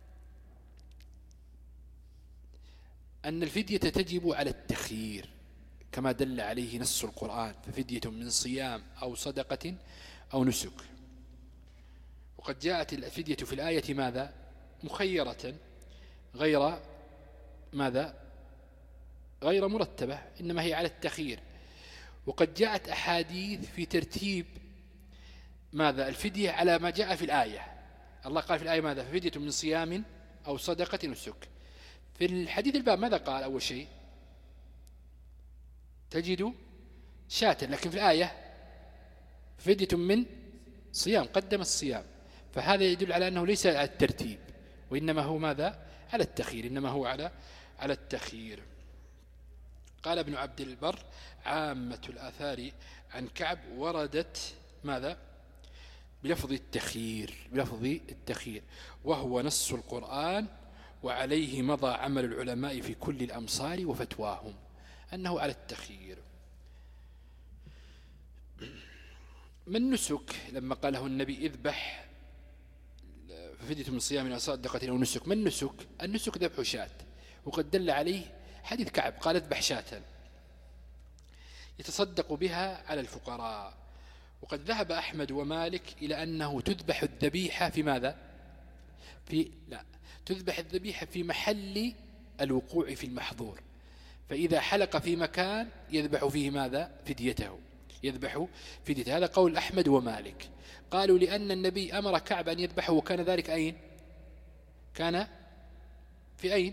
أن الفدية تجب على التخيير كما دل عليه نص القرآن، ففدية من صيام أو صدقة أو نسك. وقد جاءت الفدية في الآية ماذا؟ مخيرة غير ماذا؟ غير مرتبة، إنما هي على التخيير. وقد جاءت أحاديث في ترتيب ماذا؟ الفدية على ما جاء في الآية. الله قال في الآية ماذا؟ ففدية من صيام أو صدقة نسك. في الحديث الباب ماذا قال أول شيء؟ تجد شاة، لكن في الآية فدية من صيام، قدم الصيام، فهذا يدل على أنه ليس على الترتيب وإنما هو ماذا؟ على التخيير، إنما هو على على التخيير. قال ابن عبد البر عامة الآثار عن كعب وردت ماذا؟ بلفظ التخيير، بلفظ التخيير، وهو نص القرآن وعليه مضى عمل العلماء في كل الأمصار وفتواهم أنه على التخيير. من نسك لما قاله النبي اذبح ففدية من صيام أو صدقة أو نسك، من نسك؟ النسك ذبح شاة، وقد دل عليه حديث كعب قال اذبح شاة يتصدق بها على الفقراء. وقد ذهب أحمد ومالك إلى أنه تذبح الذبيحة في ماذا؟ في لا تذبح الذبيحة في محل الوقوع في المحظور، فإذا حلق في مكان يذبح فيه ماذا؟ فديته، يذبح فديته. هذا قول أحمد ومالك. قالوا لأن النبي أمر كعب أن يذبحه، وكان ذلك أين؟ كان في أين؟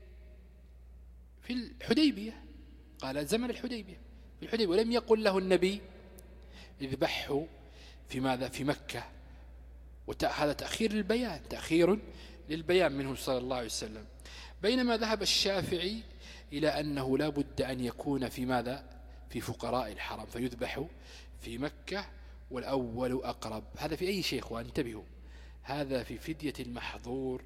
في الحديبية، قال زمن الحديبية، في الحديبية، ولم يقل له النبي اذبحه في ماذا؟ في مكة. وهذا تأخير للبيان، تأخير للبيان منه صلى الله عليه وسلم. بينما ذهب الشافعي إلى أنه لا بد أن يكون في ماذا؟ في فقراء الحرم، فيذبح في مكة، والأول أقرب. هذا في أي شيء إخوان انتبهوا، هذا في فدية المحظور،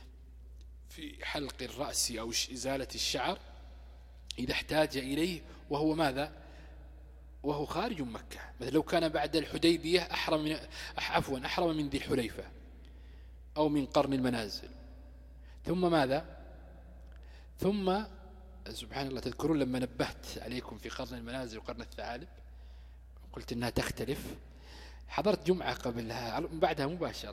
في حلق الرأس أو إزالة الشعر إذا احتاج إليه وهو ماذا؟ وهو خارج مكة. مثل لو كان بعد الحديبية أحرم من عفوا أحرم من ذي الحليفة أو من قرن المنازل، ثم ماذا؟ ثم سبحان الله، تذكرون لما نبهت عليكم في قرن المنازل وقرن الثعالب قلت إنها تختلف؟ حضرت جمعة قبلها بعدها مباشرة،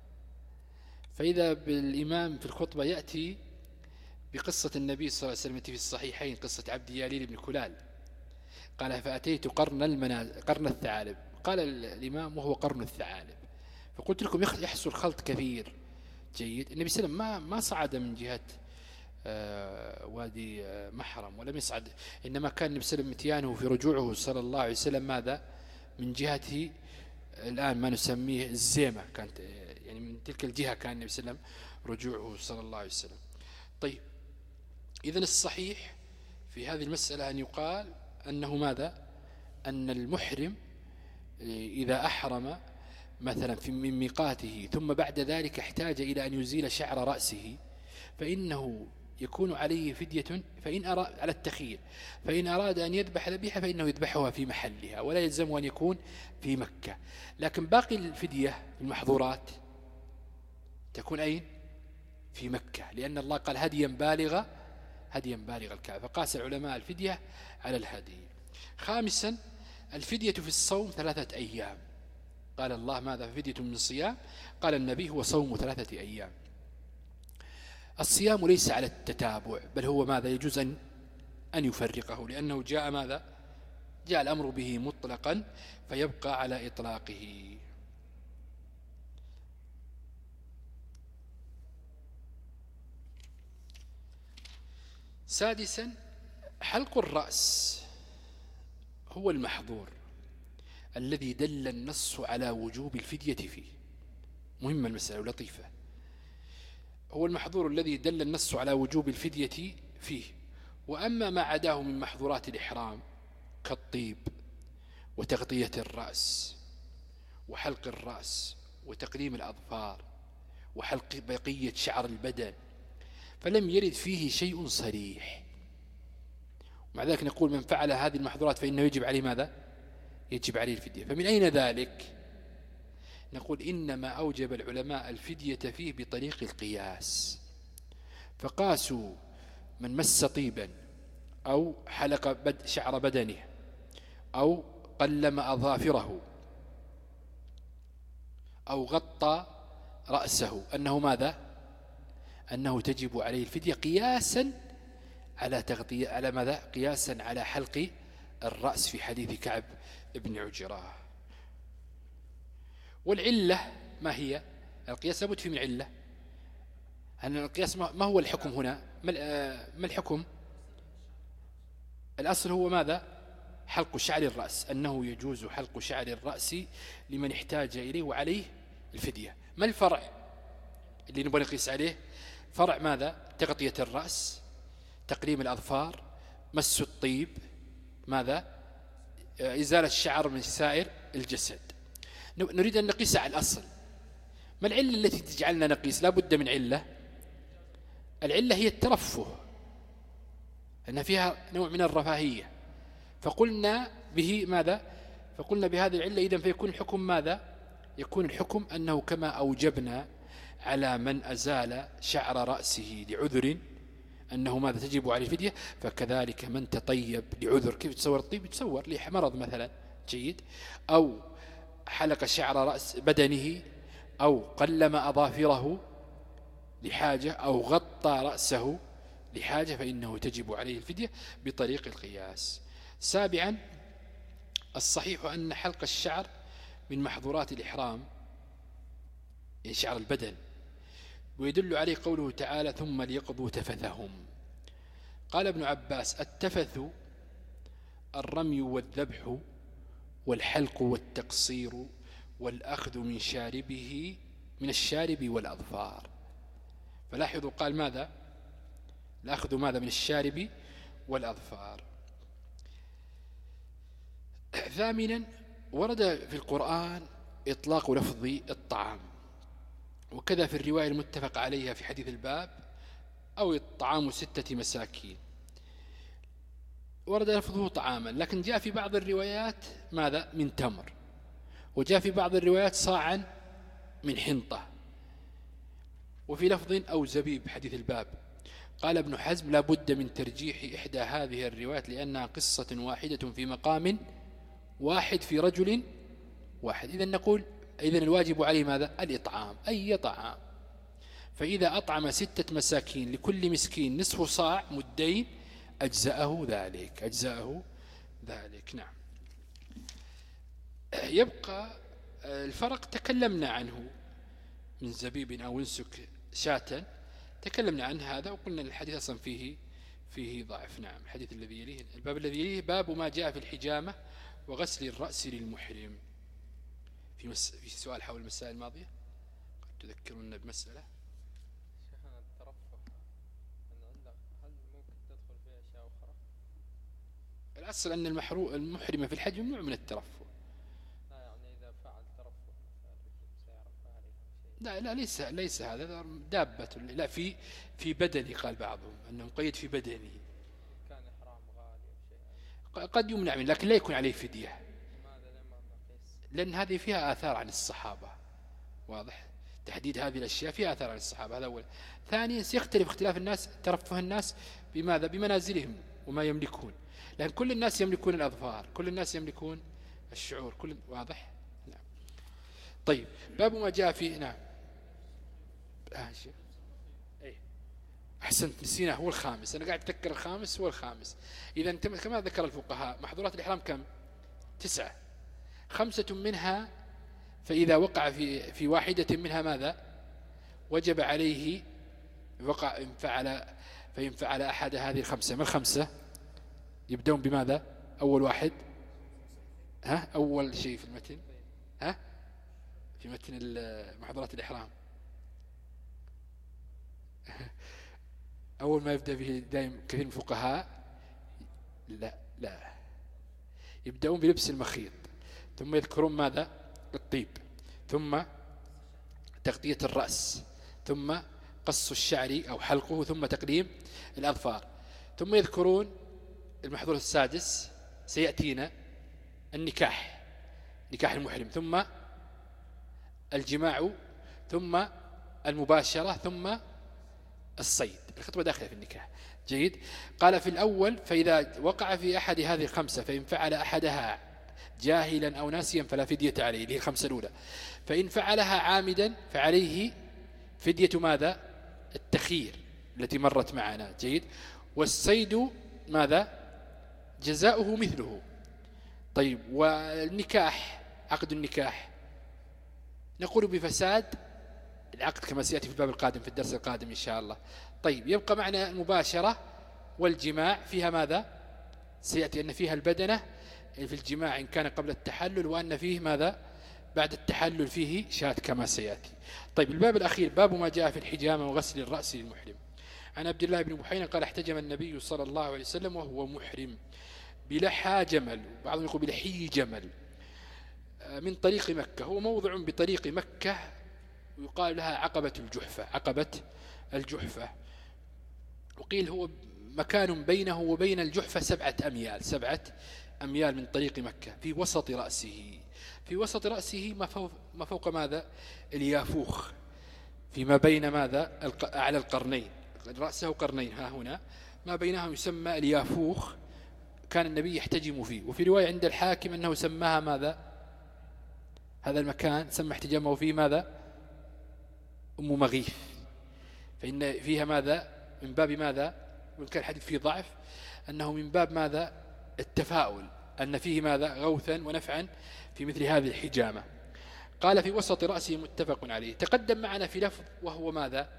فإذا بالإمام في الخطبة يأتي بقصة النبي صلى الله عليه وسلم في الصحيحين، قصة عبد ياليل بن كلال، قال فأتيت قرن المنازل قرن الثعالب، قال الإمام وهو قرن الثعالب. فقلت لكم يحصل خلط كثير. جيد. النبي صلى الله عليه وسلم ما ما صعد من جهة آه وادي آه محرم، ولم يصعد، إنما كان النبي صلى الله عليه وسلم متيانه في رجوعه صلى الله عليه وسلم ماذا؟ من جهة الآن ما نسميه الزيمة، كانت يعني من تلك الجهة كان النبي صلى الله عليه وسلم رجوعه صلى الله عليه وسلم. طيب، إذن الصحيح في هذه المسألة أن يقال أنه ماذا؟ أن المحرم إذا أحرم مثلا في من ميقاته ثم بعد ذلك احتاج إلى أن يزيل شعر رأسه، فإنه يكون عليه فدية، فإن أراد على التخيير، فإن أراد أن يذبح ذبيحة فإنه يذبحها في محلها ولا يلزم أن يكون في مكة. لكن باقي الفدية المحظورات تكون أين؟ في مكة، لأن الله قال هديا بالغ هديا بالغ الكعبة، فقاس العلماء الفدية على الهدي. خامسا الفدية في الصوم ثلاثة أيام. قال الله ماذا؟ فدية من صيام، قال النبي هو صوم ثلاثة أيام. الصيام ليس على التتابع، بل هو ماذا؟ يجوز أن أن يفرقه، لأنه جاء ماذا؟ جاء الأمر به مطلقا فيبقى على إطلاقه. سادسا حلق الرأس هو المحظور الذي دل النص على وجوب الفدية فيه. مهمة المسألة ولطيفة. هو المحظور الذي دل النص على وجوب الفدية فيه. وأما ما عداه من محظورات الإحرام كالطيب وتغطية الرأس وحلق الرأس وتقليم الأظفار وحلق بقية شعر البدن، فلم يرد فيه شيء صريح. ومع ذلك نقول من فعل هذه المحظورات فإنه يجب عليه ماذا؟ يجب عليه الفدية. فمن أين ذلك؟ نقول إنما أوجب العلماء الفدية فيه بطريق القياس، فقاسوا من مس طيبا أو حلق بد شعر بدنه أو قلم أظافره أو غطى رأسه أنه ماذا؟ أنه تجب عليه الفدية قياسا على تغطية على ماذا؟ قياسا على حلق الرأس في حديث كعب بن عجرة. والعلة ما هي؟ القياس لابد فيه من علة. أن القياس ما هو الحكم هنا؟ ما الحكم؟ الأصل هو ماذا؟ حلق شعر الرأس، أنه يجوز حلق شعر الرأس لمن احتاج إليه وعليه الفدية. ما الفرع اللي نبغى نقيس عليه؟ فرع ماذا؟ تغطية الرأس، تقليم الأظفار، مس الطيب، ماذا؟ إزالة الشعر من سائر الجسد. نريد أن نقيس على الأصل. ما العلة التي تجعلنا نقيس؟ لا بد من علة. العلة هي الترفه، أن فيها نوع من الرفاهية، فقلنا به ماذا؟ فقلنا بهذه العلة إذن فيكون الحكم ماذا؟ يكون الحكم أنه كما أوجبنا على من أزال شعر رأسه لعذر أنه ماذا تجب عليه الفدية، فكذلك من تطيب لعذر. كيف تصور الطيب؟ تصور لمرض مثلا جيد، أو حلق شعر رأس بدنه، أو قلم أظافره لحاجة، أو غطى رأسه لحاجة، فإنه تجب عليه الفدية بطريق القياس. سابعا، الصحيح أن حلق الشعر من محظورات الإحرام، يعني شعر البدن، ويدل عليه قوله تعالى ثم ليقضوا تفثهم. قال ابن عباس التفث الرمي والذبح والحلق والتقصير والأخذ من شاربه من الشارب والأظفار. فلاحظوا قال ماذا؟ الأخذ ماذا؟ من الشارب والأظفار. ثامنا، ورد في القرآن إطلاق لفظ الطعام، وكذا في الرواية المتفق عليها في حديث الباب أو الطعام ستة مساكين، ورد لفظه طعاما، لكن جاء في بعض الروايات ماذا؟ من تمر، وجاء في بعض الروايات صاعا من حنطة، وفي لفظ أو زبيب حديث الباب. قال ابن حزم لا بد من ترجيح إحدى هذه الروايات لأنها قصة واحدة في مقام واحد في رجل واحد. إذن نقول إذن الواجب عليه ماذا؟ الإطعام، أي طعام. فإذا أطعم ستة مساكين لكل مسكين نصف صاع مدين أجزأه ذلك أجزأه ذلك نعم. يبقى الفرق تكلمنا عنه، من زبيب أو انسك شاة، تكلمنا عن هذا وقلنا الحديث أصلا فيه فيه ضعف. نعم. الحديث الذي يليه، الباب الذي يليه باب ما جاء في الحجامة وغسل الرأس للمحرم. في, مس... في سؤال حول المسائل الماضية قد تذكرون بمسألة شيخنا الترفه، هل ممكن تدخل فيها أشياء أخرى؟ الأصل أن المحرو... المحرم في الحج ممنوع من الترفه. لا يعني إذا فعل ترفه سيعرف عليه شيء. لا لا ليس ليس هذا دابة، لا في في بدني، قال بعضهم أنه مقيد في بدني، كان إحرام غالي أو شيء قد يمنع منه لكن لا يكون عليه فدية، لماذا لما نقيس؟ لأن هذه فيها آثار عن الصحابة. واضح؟ تحديد هذه الأشياء فيها آثار عن الصحابة، هذا أول. ثانيا سيختلف اختلاف الناس، ترفه الناس بماذا؟ بمنازلهم وما يملكون، لأن كل الناس يملكون الأظفار، كل الناس يملكون الشعور، كل واضح؟ نعم. طيب، باب ما جاء فيه. نعم. آه شيء. أي أحسنت، نسينا، هو الخامس، أنا قاعد أتذكر الخامس هو الخامس. إذا كما ذكر الفقهاء محظورات الإحرام كم؟ تسعة، خمسة منها فإذا وقع في في واحدة منها ماذا؟ وجب عليه وقع إن فعل فإن فعل أحد هذه الخمسة. ما الخمسة؟ يبدون بماذا؟ أول واحد، ها أول شيء في المتن، ها في متن محظورات الإحرام أول ما يبدأ به دائم كثير من الفقهاء لا لا يبدأون بلبس المخيط، ثم يذكرون ماذا؟ الطيب، ثم تغطية الرأس، ثم قص الشعر أو حلقه، ثم تقليم الأظفار، ثم يذكرون المحظور السادس سيأتينا النكاح، نكاح المحرم، ثم الجماع، ثم المباشرة، ثم الصيد. الخطبة داخلة في النكاح. جيد. قال في الأول فإذا وقع في أحد هذه الخمسة فإن فعل أحدها جاهلا أو ناسيا فلا فدية عليه، اللي هي الخمسة الأولى. فإن فعلها عامدا فعليه فدية ماذا؟ التخيير التي مرت معنا. جيد. والصيد ماذا؟ جزاؤه مثله. طيب، والنكاح، عقد النكاح نقول بفساد العقد كما سيأتي في الباب القادم في الدرس القادم إن شاء الله. طيب، يبقى معنا المباشرة والجماع، فيها ماذا؟ سيأتي أن فيها البدنة في الجماع إن كان قبل التحلل، وأن فيه ماذا؟ بعد التحلل فيه شاة كما سيأتي. طيب، الباب الأخير باب ما جاء في الحجامة وغسل الرأس للمحرم. عن عبد الله بن بحينة قال احتجم النبي صلى الله عليه وسلم وهو محرم بلحى جمل، بعضهم يقول بلحي جمل، من طريق مكة. هو موضع بطريق مكة ويقال لها عقبة الجحفة، عقبة الجحفة. وقيل هو مكان بينه وبين الجحفة سبعة أميال، سبعة أميال من طريق مكة، في وسط رأسه، في وسط رأسه ما فوق, ما فوق ماذا؟ اليافوخ، فيما بين ماذا؟ أعلى القرنين، رأسه قرنين ها هنا، ما بينهم يسمى اليافوخ، كان النبي يحتجم فيه. وفي رواية عند الحاكم أنه سماها ماذا؟ هذا المكان سمى احتجامه فيه ماذا؟ أم مغيث، فإن فيها ماذا؟ من باب ماذا؟ وإن كان الحديث فيه ضعف، أنه من باب ماذا؟ التفاؤل، أن فيه ماذا؟ غوثا ونفعا في مثل هذه الحجامة. قال في وسط رأسه متفق عليه. تقدم معنا في لفظ وهو ماذا؟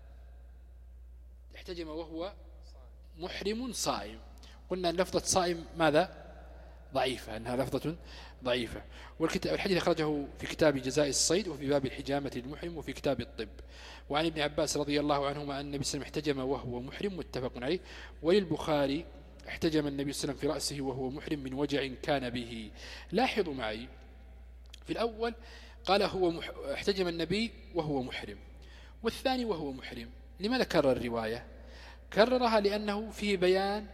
احتجم وهو محرم صائم. قلنا أن لفظة صائم ماذا؟ ضعيفة، أنها لفظة ضعيفة. والحديث أخرجه في كتاب جزاء الصيد وفي باب الحجامة للمحرم وفي كتاب الطب. وعن ابن عباس رضي الله عنهما أن النبي صلى الله عليه وسلم احتجم وهو محرم، متفق عليه. وللبخاري احتجم النبي صلى الله عليه وسلم في رأسه وهو محرم من وجع كان به. لاحظوا معي في الأول قال هو مح... احتجم النبي وهو محرم، والثاني وهو محرم. لماذا كرر الرواية؟ كررها لأنه فيه بيان.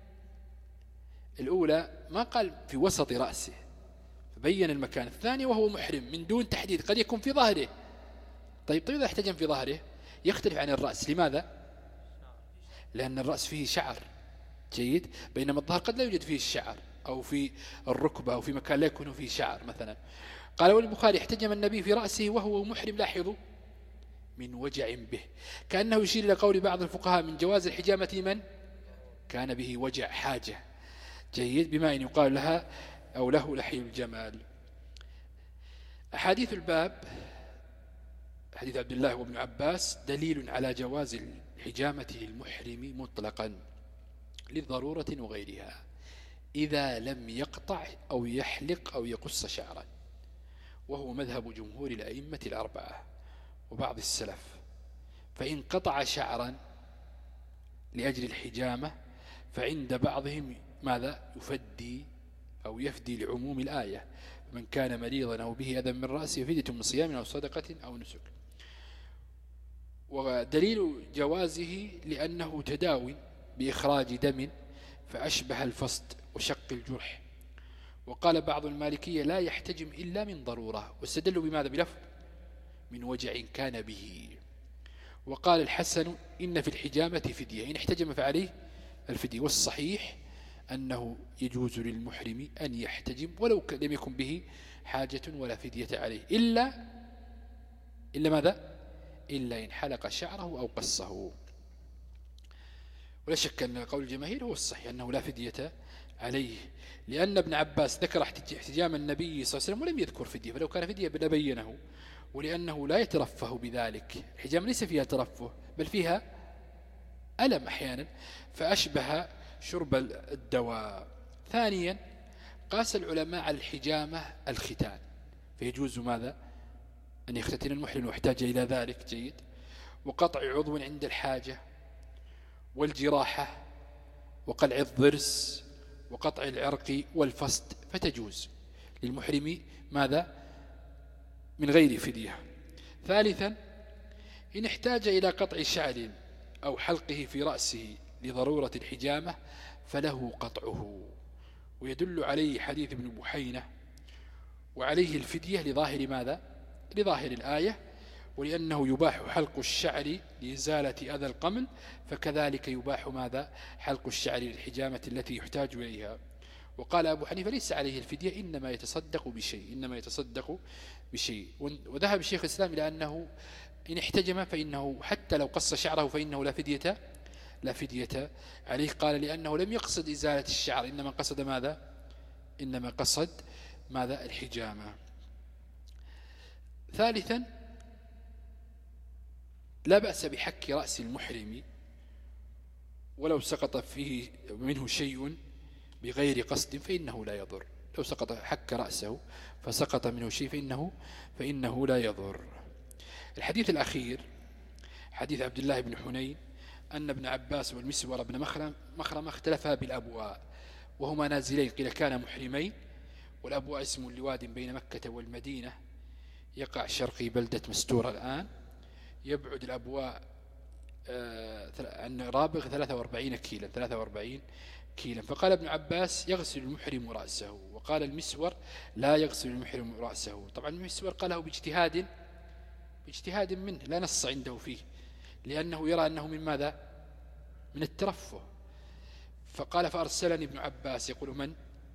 الأولى ما قال في وسط رأسه فبين المكان، الثاني وهو محرم من دون تحديد، قد يكون في ظهره. طيب طيب إذا احتجم في ظهره يختلف عن الرأس. لماذا؟ لأن الرأس فيه شعر. جيد. بينما الظهر قد لا يوجد فيه الشعر، أو في الركبة، أو في مكان لا يكون فيه شعر مثلا. قال والبخاري احتجم النبي في رأسه وهو محرم، لاحظوا، من وجع به، كأنه يشير إلى قول بعض الفقهاء من جواز الحجامة لمن كان به وجع حاجة. جيد. بما أن يقال لها أو له لحي الجمال. أحاديث الباب حديث عبد الله وابن عباس دليل على جواز الحجامة للمحرم مطلقا للضرورة وغيرها، إذا لم يقطع أو يحلق أو يقص شعرا، وهو مذهب جمهور الأئمة الأربعة وبعض السلف. فإن قطع شعرا لأجل الحجامة فعند بعضهم ماذا؟ يفدي أو يفدي لعموم الآية، من كان مريضا أو به أذى من رأسه فدية من صيام أو صدقة أو نسك. ودليل جوازه لأنه تداوي بإخراج دم فأشبه الفصد وشق الجرح. وقال بعض المالكية لا يحتجم إلا من ضرورة، واستدلوا بماذا؟ بلفظ من وجع كان به. وقال الحسن إن في الحجامة فدية، إن احتجم فعليه الفدية. والصحيح أنه يجوز للمحرم أن يحتجم ولو لم يكن به حاجة ولا فدية عليه، إلا إلا ماذا؟ إلا إن حلق شعره أو قصه. ولا شك أن قول الجماهير هو الصحيح أنه لا فدية عليه، لأن ابن عباس ذكر احتجام النبي صلى الله عليه وسلم ولم يذكر فدية، فلو كان فدية لبينه. ولأنه لا يترفه بذلك، الحجام ليس فيها ترفه بل فيها ألم أحيانا، فأشبه شرب الدواء. ثانيا قاس العلماء على الحجامة الختان، فيجوز ماذا؟ أن يختتن المحرم واحتاج إلى ذلك. جيد. وقطع عضو عند الحاجة، والجراحة، وقلع الضرس، وقطع العرق والفصد فتجوز. للمحرم ماذا من غير فدية. ثالثا إن احتاج إلى قطع شعر أو حلقه في رأسه لضرورة الحجامة فله قطعه، ويدل عليه حديث ابن بحينة وعليه الفدية لظاهر ماذا لظاهر الآية، ولأنه يباح حلق الشعر لإزالة أذى القمل فكذلك يباح ماذا حلق الشعر للحجامة التي يحتاج إليها. وقال أبو حنيفة ليس عليه الفدية إنما يتصدق بشيء إنما يتصدق بشيء وذهب الشيخ الإسلام إلى أنه إن احتجم فإنه حتى لو قص شعره فإنه لا فدية لا فدية عليه. قال لأنه لم يقصد إزالة الشعر إنما قصد ماذا إنما قصد ماذا الحجامة. ثالثا لا بأس بحك رأس المحرم ولو سقط فيه منه شيء بغير قصد فإنه لا يضر. لو سقط حك رأسه فسقط منه شيء فإنه, فإنه لا يضر. الحديث الأخير حديث عبد الله بن حنين أن ابن عباس والمسور بن مخرمة اختلفا بالأبواء وهما نازلين، قيل كان محرمين، والأبواء اسم لواد بين مكة والمدينة يقع شرقي بلدة مستورة الآن، يبعد الأبواء عن رابغ ثلاثة وأربعين كيلا ثلاثة وأربعين كيلا. فقال ابن عباس يغسل المحرم رأسه، وقال المسور لا يغسل المحرم رأسه. طبعا المسور قاله باجتهاد باجتهاد منه لا نص عنده فيه، لأنه يرى أنه من ماذا من الترفه. فقال فأرسلني ابن عباس يقول من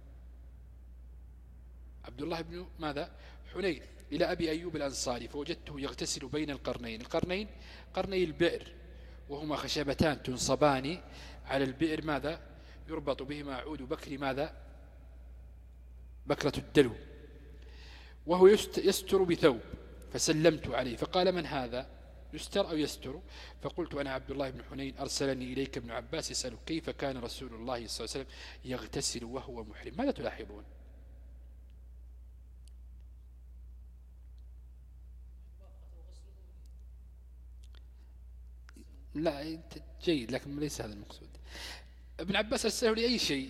عبد الله بن ماذا حنين إلى أبي أيوب الأنصاري فوجدته يغتسل بين القرنين. القرنين قرني البئر وهما خشبتان تنصبان على البئر ماذا يربط بهما عود بكر ماذا بكرة الدلو، وهو يستر بثوب. فسلمت عليه فقال من هذا يستر أو يستر؟ فقلت أنا عبد الله بن حنين أرسلني إليك ابن عباس يسألك كيف كان رسول الله صلى الله عليه وسلم يغتسل وهو محرم. ماذا تلاحظون؟ لا جيد لكن ليس هذا المقصود. ابن عباس أرسله لأي شيء،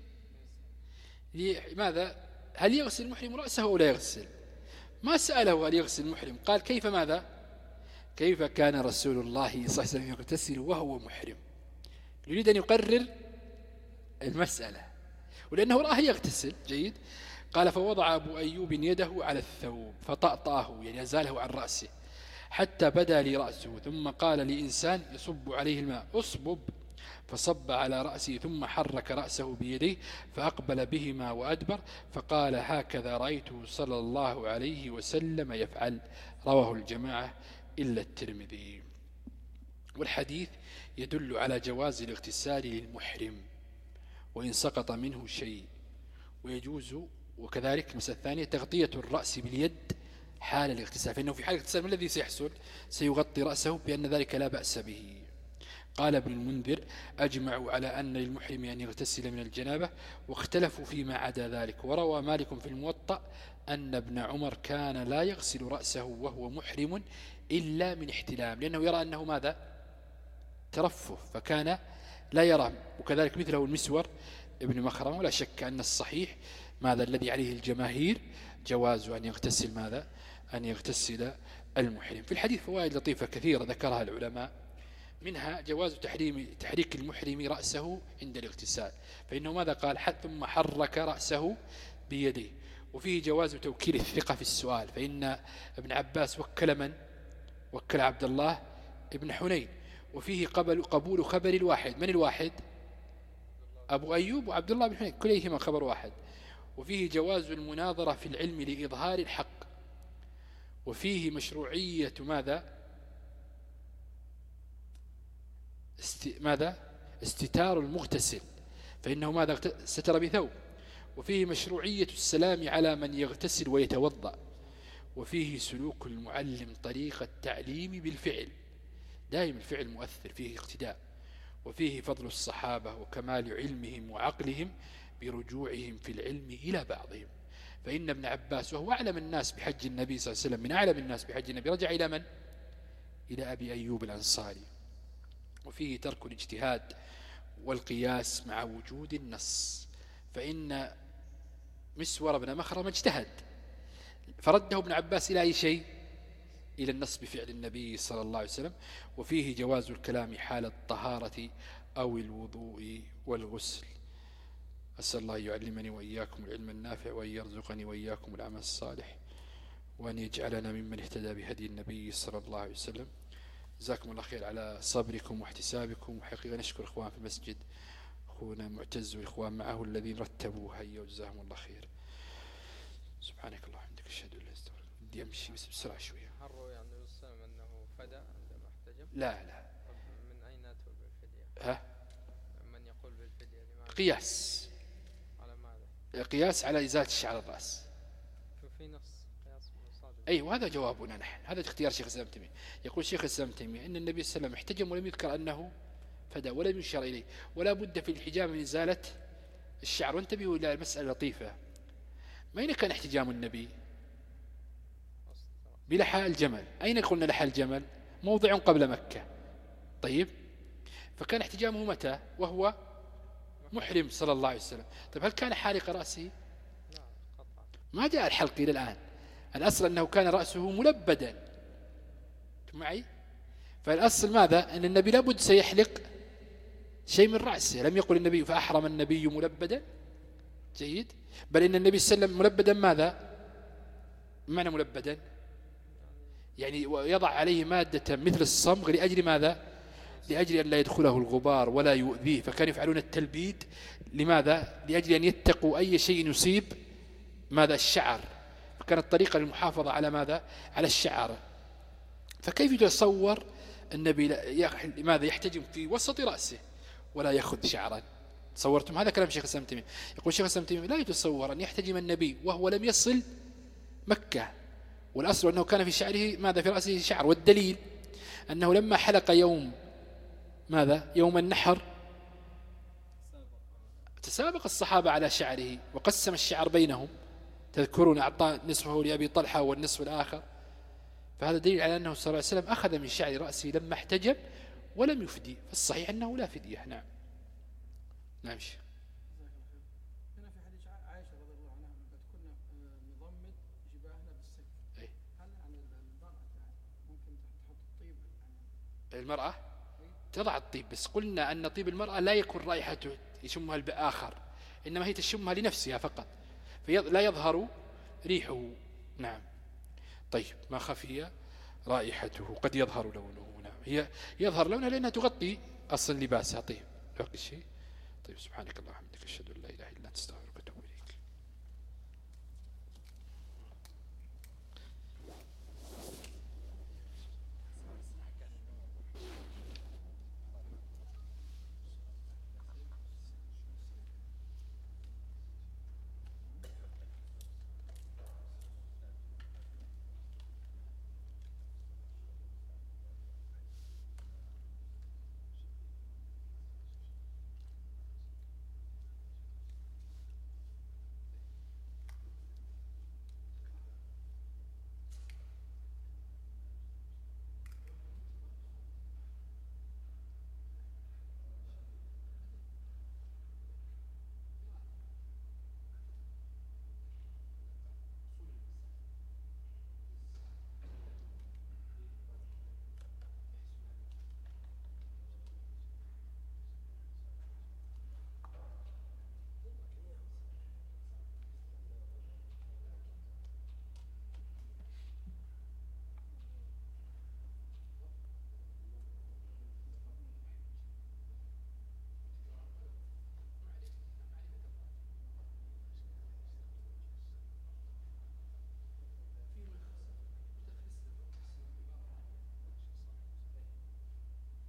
لماذا؟ هل يغسل المحرم رأسه أو لا يغسل؟ ما سأله هل يغسل المحرم، قال كيف ماذا كيف كان رسول الله صلى الله عليه وسلم يغتسل وهو محرم، يريد أن يقرر المسألة ولأنه رآه يغتسل. جيد. قال فوضع أبو أيوب يده على الثوب فطأطاه يعني أزاله عن رأسه حتى بدا لي رأسه، ثم قال لإنسان يصب عليه الماء أصبب، فصب على رأسه ثم حرك رأسه بيديه فأقبل بهما وأدبر، فقال هكذا رأيته صلى الله عليه وسلم يفعل. رواه الجماعة إلا الترمذي. والحديث يدل على جواز الاغتسال للمحرم وإن سقط منه شيء، ويجوز وكذلك مسألة ثانية تغطية الرأس باليد حال الاغتسال، فإنه في حال الاغتسال ما الذي سيحصل؟ سيغطي رأسه بأن ذلك لا بأس به. قال ابن المنذر أجمعوا على أن للمحرم أن يغتسل من الجنابة واختلفوا فيما عدا ذلك. وروى مالك في الموطأ أن ابن عمر كان لا يغسل رأسه وهو محرم إلا من احتلام، لأنه يرى أنه ماذا ترفه فكان لا يرى. وكذلك مثله المسور ابن مخرم. ولا شك أن الصحيح ماذا الذي عليه الجماهير جواز أن يغتسل ماذا أن يغتسل المحرم. في الحديث فوائد لطيفة كثيرة ذكرها العلماء، منها جواز تحريم تحريك المحرم رأسه عند الاغتسال، فإنه ماذا قال ثم حرك رأسه بيده. وفيه جواز توكيل الثقة في السؤال، فإن ابن عباس وكل من وكل عبد الله ابن حنين. وفيه قبل قبول خبر الواحد. من الواحد؟ أبو أيوب وعبد الله بن حنين كليهما خبر واحد. وفيه جواز المناظرة في العلم لإظهار الحق. وفيه مشروعية ماذا است... ماذا استتار المغتسل، فإنه ماذا ستر بثوب. وفيه مشروعية السلام على من يغتسل ويتوضأ. وفيه سلوك المعلم طريق التعليم بالفعل، دائما الفعل مؤثر، فيه اقتداء. وفيه فضل الصحابة وكمال علمهم وعقلهم برجوعهم في العلم إلى بعضهم، فإن ابن عباس وهو أعلم الناس بحج النبي صلى الله عليه وسلم من أعلم الناس بحج النبي رجع إلى من؟ إلى أبي أيوب الأنصاري. وفيه ترك الاجتهاد والقياس مع وجود النص، فإن مسور بن مخرمة اجتهد فرده ابن عباس إلى أي شيء؟ إلى النص بفعل النبي صلى الله عليه وسلم. وفيه جواز الكلام حال الطهارة أو الوضوء والغسل. أسأل الله يعلمني وإياكم العلم النافع وأن يرزقني وإياكم العمل الصالح وأن يجعلنا ممن اهتدى بهدي النبي صلى الله عليه وسلم. جزاكم الله خير على صبركم واحتسابكم. وحقيقة نشكر إخوان في المسجد، أخونا معتز والإخوان معه الذين رتبوا هيا وجزاهم الله خير. سبحانك اللهم وبحمدك أشهد أن لا إله إلا أنت. بدي أمشي بس بسرعة شوية. هل روي عن النبي صلى الله عليه وسلم أنه فدى عندما احتجم؟ لا لا. من أين أتوا بالفدية؟ ها؟ من يقول بالفدية لماذا؟ قياس. على ماذا؟ قياس على إزالة الشعر الرأس. في نص قياس مصادر. أي وهذا جوابنا نحن، هذا اختيار شيخ الإسلام تيمية. يقول شيخ الإسلام تيمية أن النبي صلى الله عليه وسلم احتجم ولم يذكر أنه فدى ولم يشار إليه، ولا بد في الحجام من إزالة الشعر. وانتبهوا إلى مسألة لطيفة، ما أين كان احتجام النبي؟ بلحى الجمل. أين قلنا لحى الجمل؟ موضع قبل مكة. طيب، فكان احتجامه متى وهو محرم صلى الله عليه وسلم. طيب، هل كان حالق رأسه؟ ما جاء الحلق إلى الآن. الأصل أنه كان رأسه ملبدا معي. فالأصل ماذا؟ أن النبي لابد سيحلق شيء من رأسه. لم يقل النبي فأحرم النبي ملبدا. جيد. بل إن النبي صلى الله عليه وسلم ملبدا ماذا؟ معنى ملبدا يعني يضع عليه مادة مثل الصمغ لأجل ماذا؟ لأجل أن لا يدخله الغبار ولا يؤذيه. فكانوا يفعلون التلبيد لماذا؟ لأجل أن يتقوا أي شيء يصيب ماذا؟ الشعر. فكانت طريقة للمحافظة على ماذا؟ على الشعر. فكيف يتصور النبي لماذا يحتجم في وسط رأسه ولا يأخذ شعرا؟ تصورتم؟ هذا كلام شيخ الإسلام تيمية. يقول شيخ الإسلام تيمية لا يتصور أن يحتجم النبي وهو لم يصل مكة، والأصل أنه كان في شعره ماذا؟ في رأسه شعر. والدليل أنه لما حلق يوم ماذا؟ يوم النحر تسابق الصحابة على شعره وقسم الشعر بينهم. تذكرون أعطى نصفه لأبي طلحة والنصف الآخر. فهذا دليل على أنه صلى الله عليه وسلم أخذ من شعر رأسه لما احتجم ولم يفدي. فالصحيح أنه لا فدية. نعم نعم. شيء هنا في حديث عائشة رضي الله عنها قد كنا نضمد جباهنا بالسيف. هل عن المرأة ممكن تحط الطيب؟ المرأة تضع الطيب، بس قلنا أن طيب المرأة لا يكون رائحته يشمها الآخر، إنما هي تشمها لنفسها فقط، فلا يظهر ريحه. نعم. طيب، ما خفي رائحته قد يظهر لونه. نعم، هي يظهر لونها لأنها تغطي أصل لباسها. طيب، باقي شيء. طيب، سبحانك اللهم وبحمدك أشهد أن لا إله إلا أنت.